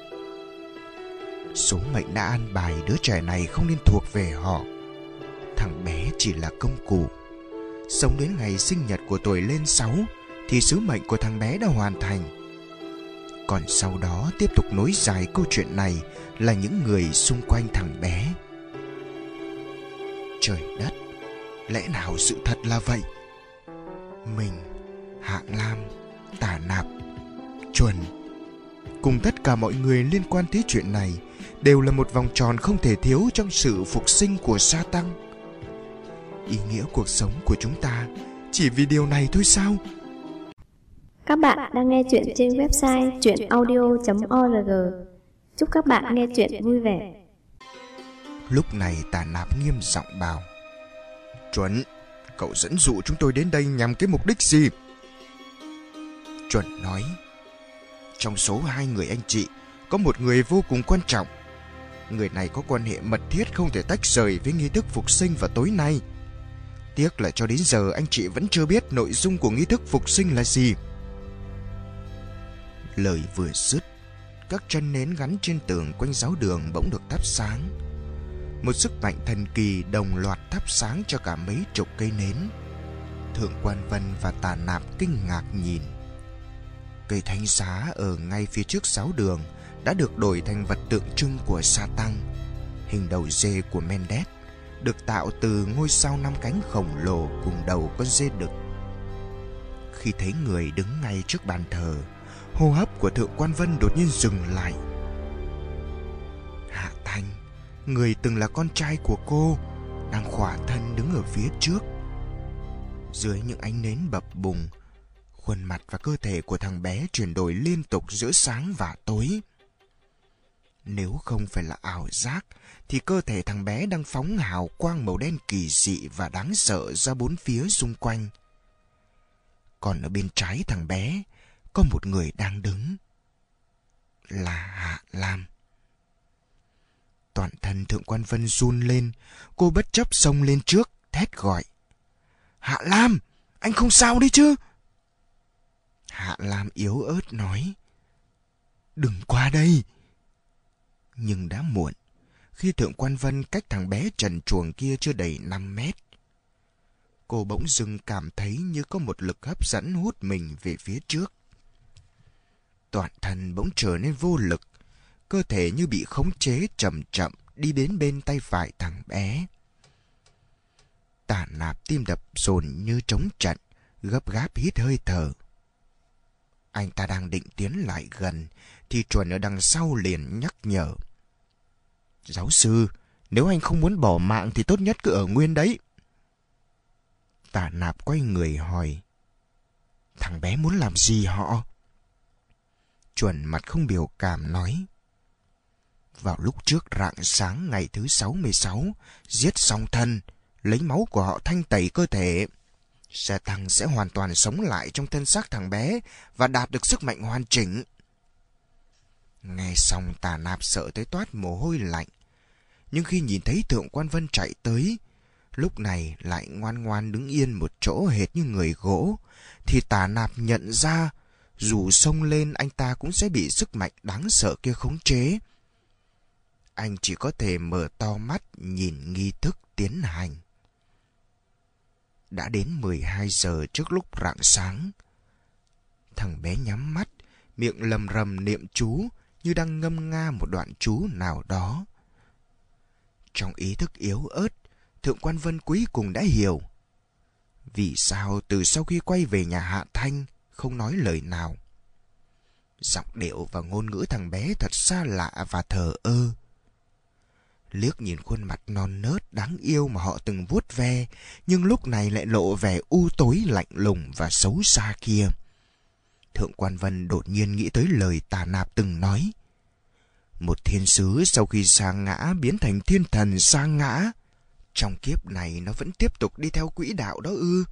Số mệnh đã an bài đứa trẻ này không nên thuộc về họ. Thằng bé chỉ là công cụ. Sống đến ngày sinh nhật của tuổi lên sáu thì sứ mệnh của thằng bé đã hoàn thành. Còn sau đó tiếp tục nối dài câu chuyện này là những người xung quanh thằng bé. Trời đất, lẽ nào sự thật là vậy? Mình, Hạ Lam, Tả Nạp, Chuẩn cùng tất cả mọi người liên quan tới chuyện này đều là một vòng tròn không thể thiếu trong sự phục sinh của Sa Tăng. Ý nghĩa cuộc sống của chúng ta chỉ vì điều này thôi sao? Các bạn đang nghe chuyện trên website truyện audio chấm org. Chúc các bạn nghe chuyện vui vẻ. Lúc này Tả Nạp nghiêm giọng bảo: Chuẩn, cậu dẫn dụ chúng tôi đến đây nhằm cái mục đích gì? Chuẩn nói: Trong số hai người anh chị có một người vô cùng quan trọng. Người này có quan hệ mật thiết không thể tách rời với nghi thức phục sinh vào tối nay. Tiếc là cho đến giờ anh chị vẫn chưa biết nội dung của nghi thức phục sinh là gì. Lời vừa dứt, các chân nến gắn trên tường quanh giáo đường bỗng được thắp sáng. Một sức mạnh thần kỳ đồng loạt thắp sáng cho cả mấy chục cây nến. Thượng Quan Vân và Tả Nạp kinh ngạc nhìn. Cây thánh giá ở ngay phía trước giáo đường đã được đổi thành vật tượng trưng của Sa Tăng. Hình đầu dê của Mendes được tạo từ ngôi sao năm cánh khổng lồ cùng đầu con dê đực. Khi thấy người đứng ngay trước bàn thờ, hô hấp của Thượng Quan Vân đột nhiên dừng lại. Hạ Thanh, người từng là con trai của cô, đang khỏa thân đứng ở phía trước. Dưới những ánh nến bập bùng, khuôn mặt và cơ thể của thằng bé chuyển đổi liên tục giữa sáng và tối. Nếu không phải là ảo giác, thì cơ thể thằng bé đang phóng hào quang màu đen kỳ dị và đáng sợ ra bốn phía xung quanh. Còn ở bên trái thằng bé, có một người đang đứng. Là Hạ Lam. Toàn thân Thượng Quan Vân run lên, cô bất chấp xông lên trước, thét gọi: Hạ Lam, anh không sao đấy chứ? Hạ Lam yếu ớt nói: Đừng qua đây. Nhưng đã muộn, khi Thượng Quan Vân cách thằng bé trần truồng kia chưa đầy năm mét. Cô bỗng dưng cảm thấy như có một lực hấp dẫn hút mình về phía trước. Toàn thân bỗng trở nên vô lực, cơ thể như bị khống chế chậm chậm đi đến bên tay phải thằng bé. Tả Nạp tim đập dồn như trống trận, gấp gáp hít hơi thở. Anh ta đang định tiến lại gần thì Chuẩn ở đằng sau liền nhắc nhở: Giáo sư, nếu anh không muốn bỏ mạng thì tốt nhất cứ ở nguyên đấy. Tả Nạp quay người hỏi: Thằng bé muốn làm gì họ? Chuẩn mặt không biểu cảm nói: Vào lúc trước rạng sáng ngày thứ sáu mươi sáu, giết xong thân, lấy máu của họ thanh tẩy cơ thể, Sa Tăng sẽ hoàn toàn sống lại trong thân xác thằng bé và đạt được sức mạnh hoàn chỉnh. Nghe xong Tà Nạp sợ tới toát mồ hôi lạnh. Nhưng khi nhìn thấy Thượng Quan Vân chạy tới, lúc này lại ngoan ngoan đứng yên một chỗ hệt như người gỗ, thì Tà Nạp nhận ra dù xông lên anh ta cũng sẽ bị sức mạnh đáng sợ kia khống chế. Anh chỉ có thể mở to mắt nhìn nghi thức tiến hành. Đã đến mười hai giờ trước lúc rạng sáng. Thằng bé nhắm mắt, miệng lầm rầm niệm chú như đang ngâm nga một đoạn chú nào đó. Trong ý thức yếu ớt, Thượng Quan Vân cuối cùng đã hiểu vì sao từ sau khi quay về nhà Hạ Thanh không nói lời nào. Giọng điệu và ngôn ngữ thằng bé thật xa lạ và thờ ơ. Liếc nhìn khuôn mặt non nớt đáng yêu mà họ từng vuốt ve, nhưng lúc này lại lộ vẻ u tối lạnh lùng và xấu xa kia. Thượng Quan Vân đột nhiên nghĩ tới lời Tà Nạp từng nói: một thiên sứ sau khi sa ngã biến thành thiên thần sa ngã, trong kiếp này nó vẫn tiếp tục đi theo quỹ đạo đó ư?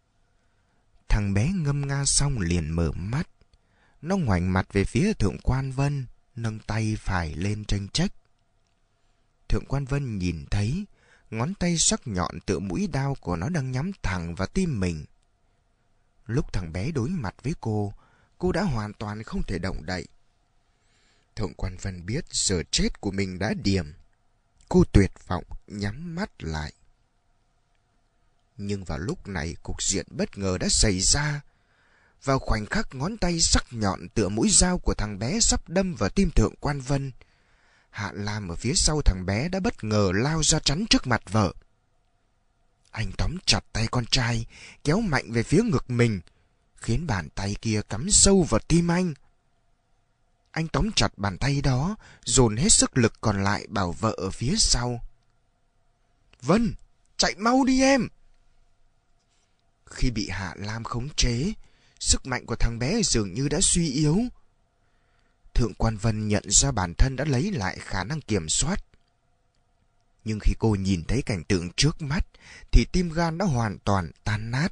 Thằng bé ngâm nga xong liền mở mắt. Nó ngoảnh mặt về phía Thượng Quan Vân, nâng tay phải lên tranh trách. Thượng Quan Vân nhìn thấy ngón tay sắc nhọn tựa mũi đao của nó đang nhắm thẳng vào tim mình. Lúc thằng bé đối mặt với cô, cô đã hoàn toàn không thể động đậy. Thượng Quan Vân biết giờ chết của mình đã điểm. Cô tuyệt vọng nhắm mắt lại. Nhưng vào lúc này cục diện bất ngờ đã xảy ra. Vào khoảnh khắc ngón tay sắc nhọn tựa mũi dao của thằng bé sắp đâm vào tim Thượng Quan Vân, Hạ Lam ở phía sau thằng bé đã bất ngờ lao ra chắn trước mặt vợ. Anh tóm chặt tay con trai, kéo mạnh về phía ngực mình, khiến bàn tay kia cắm sâu vào tim anh. Anh tóm chặt bàn tay đó, dồn hết sức lực còn lại bảo vợ ở phía sau. Vân, chạy mau đi em! Khi bị Hạ Lam khống chế, sức mạnh của thằng bé dường như đã suy yếu. Thượng Quan Vân nhận ra bản thân đã lấy lại khả năng kiểm soát. Nhưng khi cô nhìn thấy cảnh tượng trước mắt, thì tim gan đã hoàn toàn tan nát.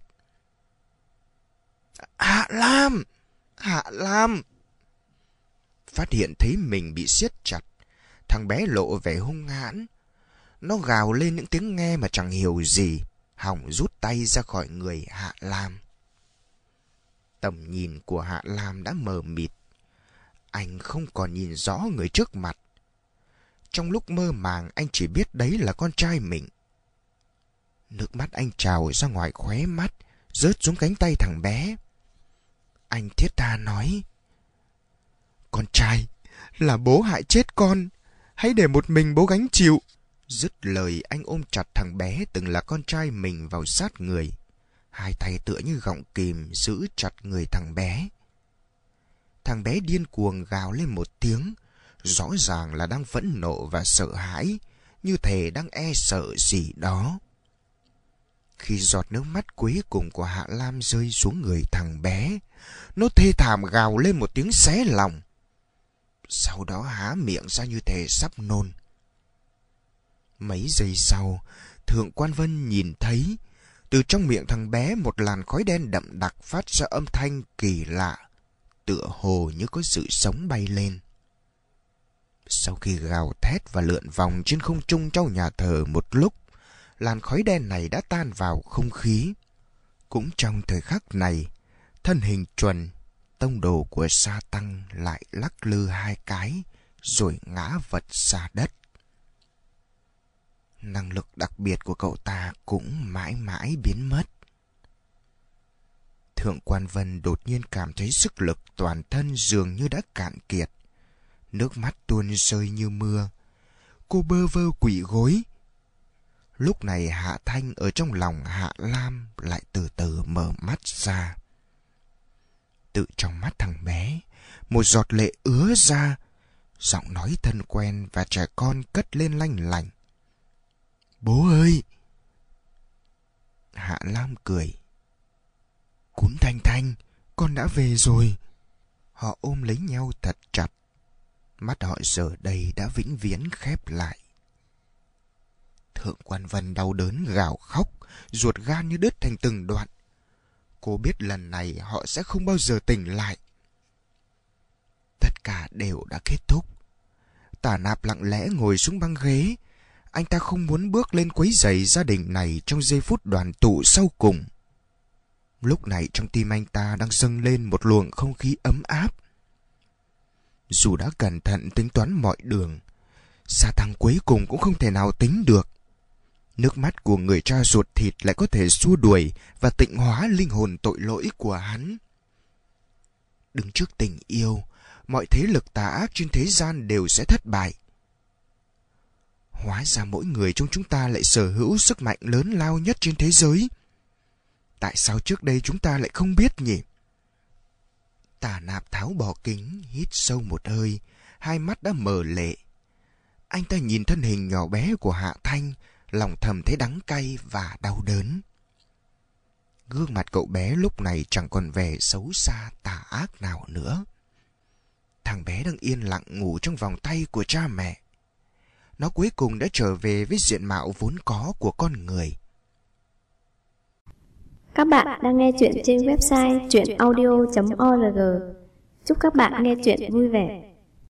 Hạ Lam! Hạ Lam! Phát hiện thấy mình bị siết chặt, thằng bé lộ vẻ hung hãn. Nó gào lên những tiếng nghe mà chẳng hiểu gì, hòng rút tay ra khỏi người Hạ Lam. Tầm nhìn của Hạ Lam đã mờ mịt. Anh không còn nhìn rõ người trước mặt. Trong lúc mơ màng, anh chỉ biết đấy là con trai mình. Nước mắt anh trào ra ngoài khóe mắt, rớt xuống cánh tay thằng bé. Anh thiết tha nói: Con trai, là bố hại chết con, hãy để một mình bố gánh chịu. Dứt lời, anh ôm chặt thằng bé từng là con trai mình vào sát người. Hai tay tựa như gọng kìm giữ chặt người thằng bé. Thằng bé điên cuồng gào lên một tiếng, rõ ràng là đang phẫn nộ và sợ hãi, như thể đang e sợ gì đó. Khi giọt nước mắt cuối cùng của Hạ Lam rơi xuống người thằng bé, nó thê thảm gào lên một tiếng xé lòng. Sau đó há miệng ra như thể sắp nôn. Mấy giây sau, Thượng Quan Vân nhìn thấy từ trong miệng thằng bé một làn khói đen đậm đặc phát ra âm thanh kỳ lạ, tựa hồ như có sự sống bay lên. Sau khi gào thét và lượn vòng trên không trung trong nhà thờ một lúc, làn khói đen này đã tan vào không khí. Cũng trong thời khắc này, thân hình Chuẩn, tông đồ của Sa Tăng, lại lắc lư hai cái rồi ngã vật ra đất. Năng lực đặc biệt của cậu ta cũng mãi mãi biến mất. Thượng Quan Vân đột nhiên cảm thấy sức lực toàn thân dường như đã cạn kiệt. Nước mắt tuôn rơi như mưa. Cô bơ vơ quỵ gối. Lúc này Hạ Thanh ở trong lòng Hạ Lam lại từ từ mở mắt ra. Tự trong mắt thằng bé, một giọt lệ ứa ra. Giọng nói thân quen và trẻ con cất lên lanh lành: Bố ơi! Hạ Lam cười: Cún Thanh Thanh, con đã về rồi. Họ ôm lấy nhau thật chặt. Mắt họ giờ đây đã vĩnh viễn khép lại. Thượng quan Vân đau đớn gào khóc, ruột gan như đứt thành từng đoạn. Cô biết lần này họ sẽ không bao giờ tỉnh lại. Tất cả đều đã kết thúc. Tả Nạp lặng lẽ ngồi xuống băng ghế. Anh ta không muốn bước lên quấy rầy gia đình này trong giây phút đoàn tụ sau cùng. Lúc này trong tim anh ta đang dâng lên một luồng không khí ấm áp. Dù đã cẩn thận tính toán mọi đường, Sa Tăng cuối cùng cũng không thể nào tính được. Nước mắt của người cha ruột thịt lại có thể xua đuổi và tịnh hóa linh hồn tội lỗi của hắn. Đứng trước tình yêu, mọi thế lực tà ác trên thế gian đều sẽ thất bại. Hóa ra mỗi người trong chúng ta lại sở hữu sức mạnh lớn lao nhất trên thế giới. Tại sao trước đây chúng ta lại không biết nhỉ? Tả Nạp tháo bỏ kính, hít sâu một hơi, hai mắt đã mờ lệ. Anh ta nhìn thân hình nhỏ bé của Hạ Thanh, lòng thầm thấy đắng cay và đau đớn. Gương mặt cậu bé lúc này chẳng còn vẻ xấu xa tà ác nào nữa. Thằng bé đang yên lặng ngủ trong vòng tay của cha mẹ. Nó cuối cùng đã trở về với diện mạo vốn có của con người. Các bạn đang nghe chuyện trên website truyện audio chấm org. Chúc các bạn nghe chuyện vui vẻ.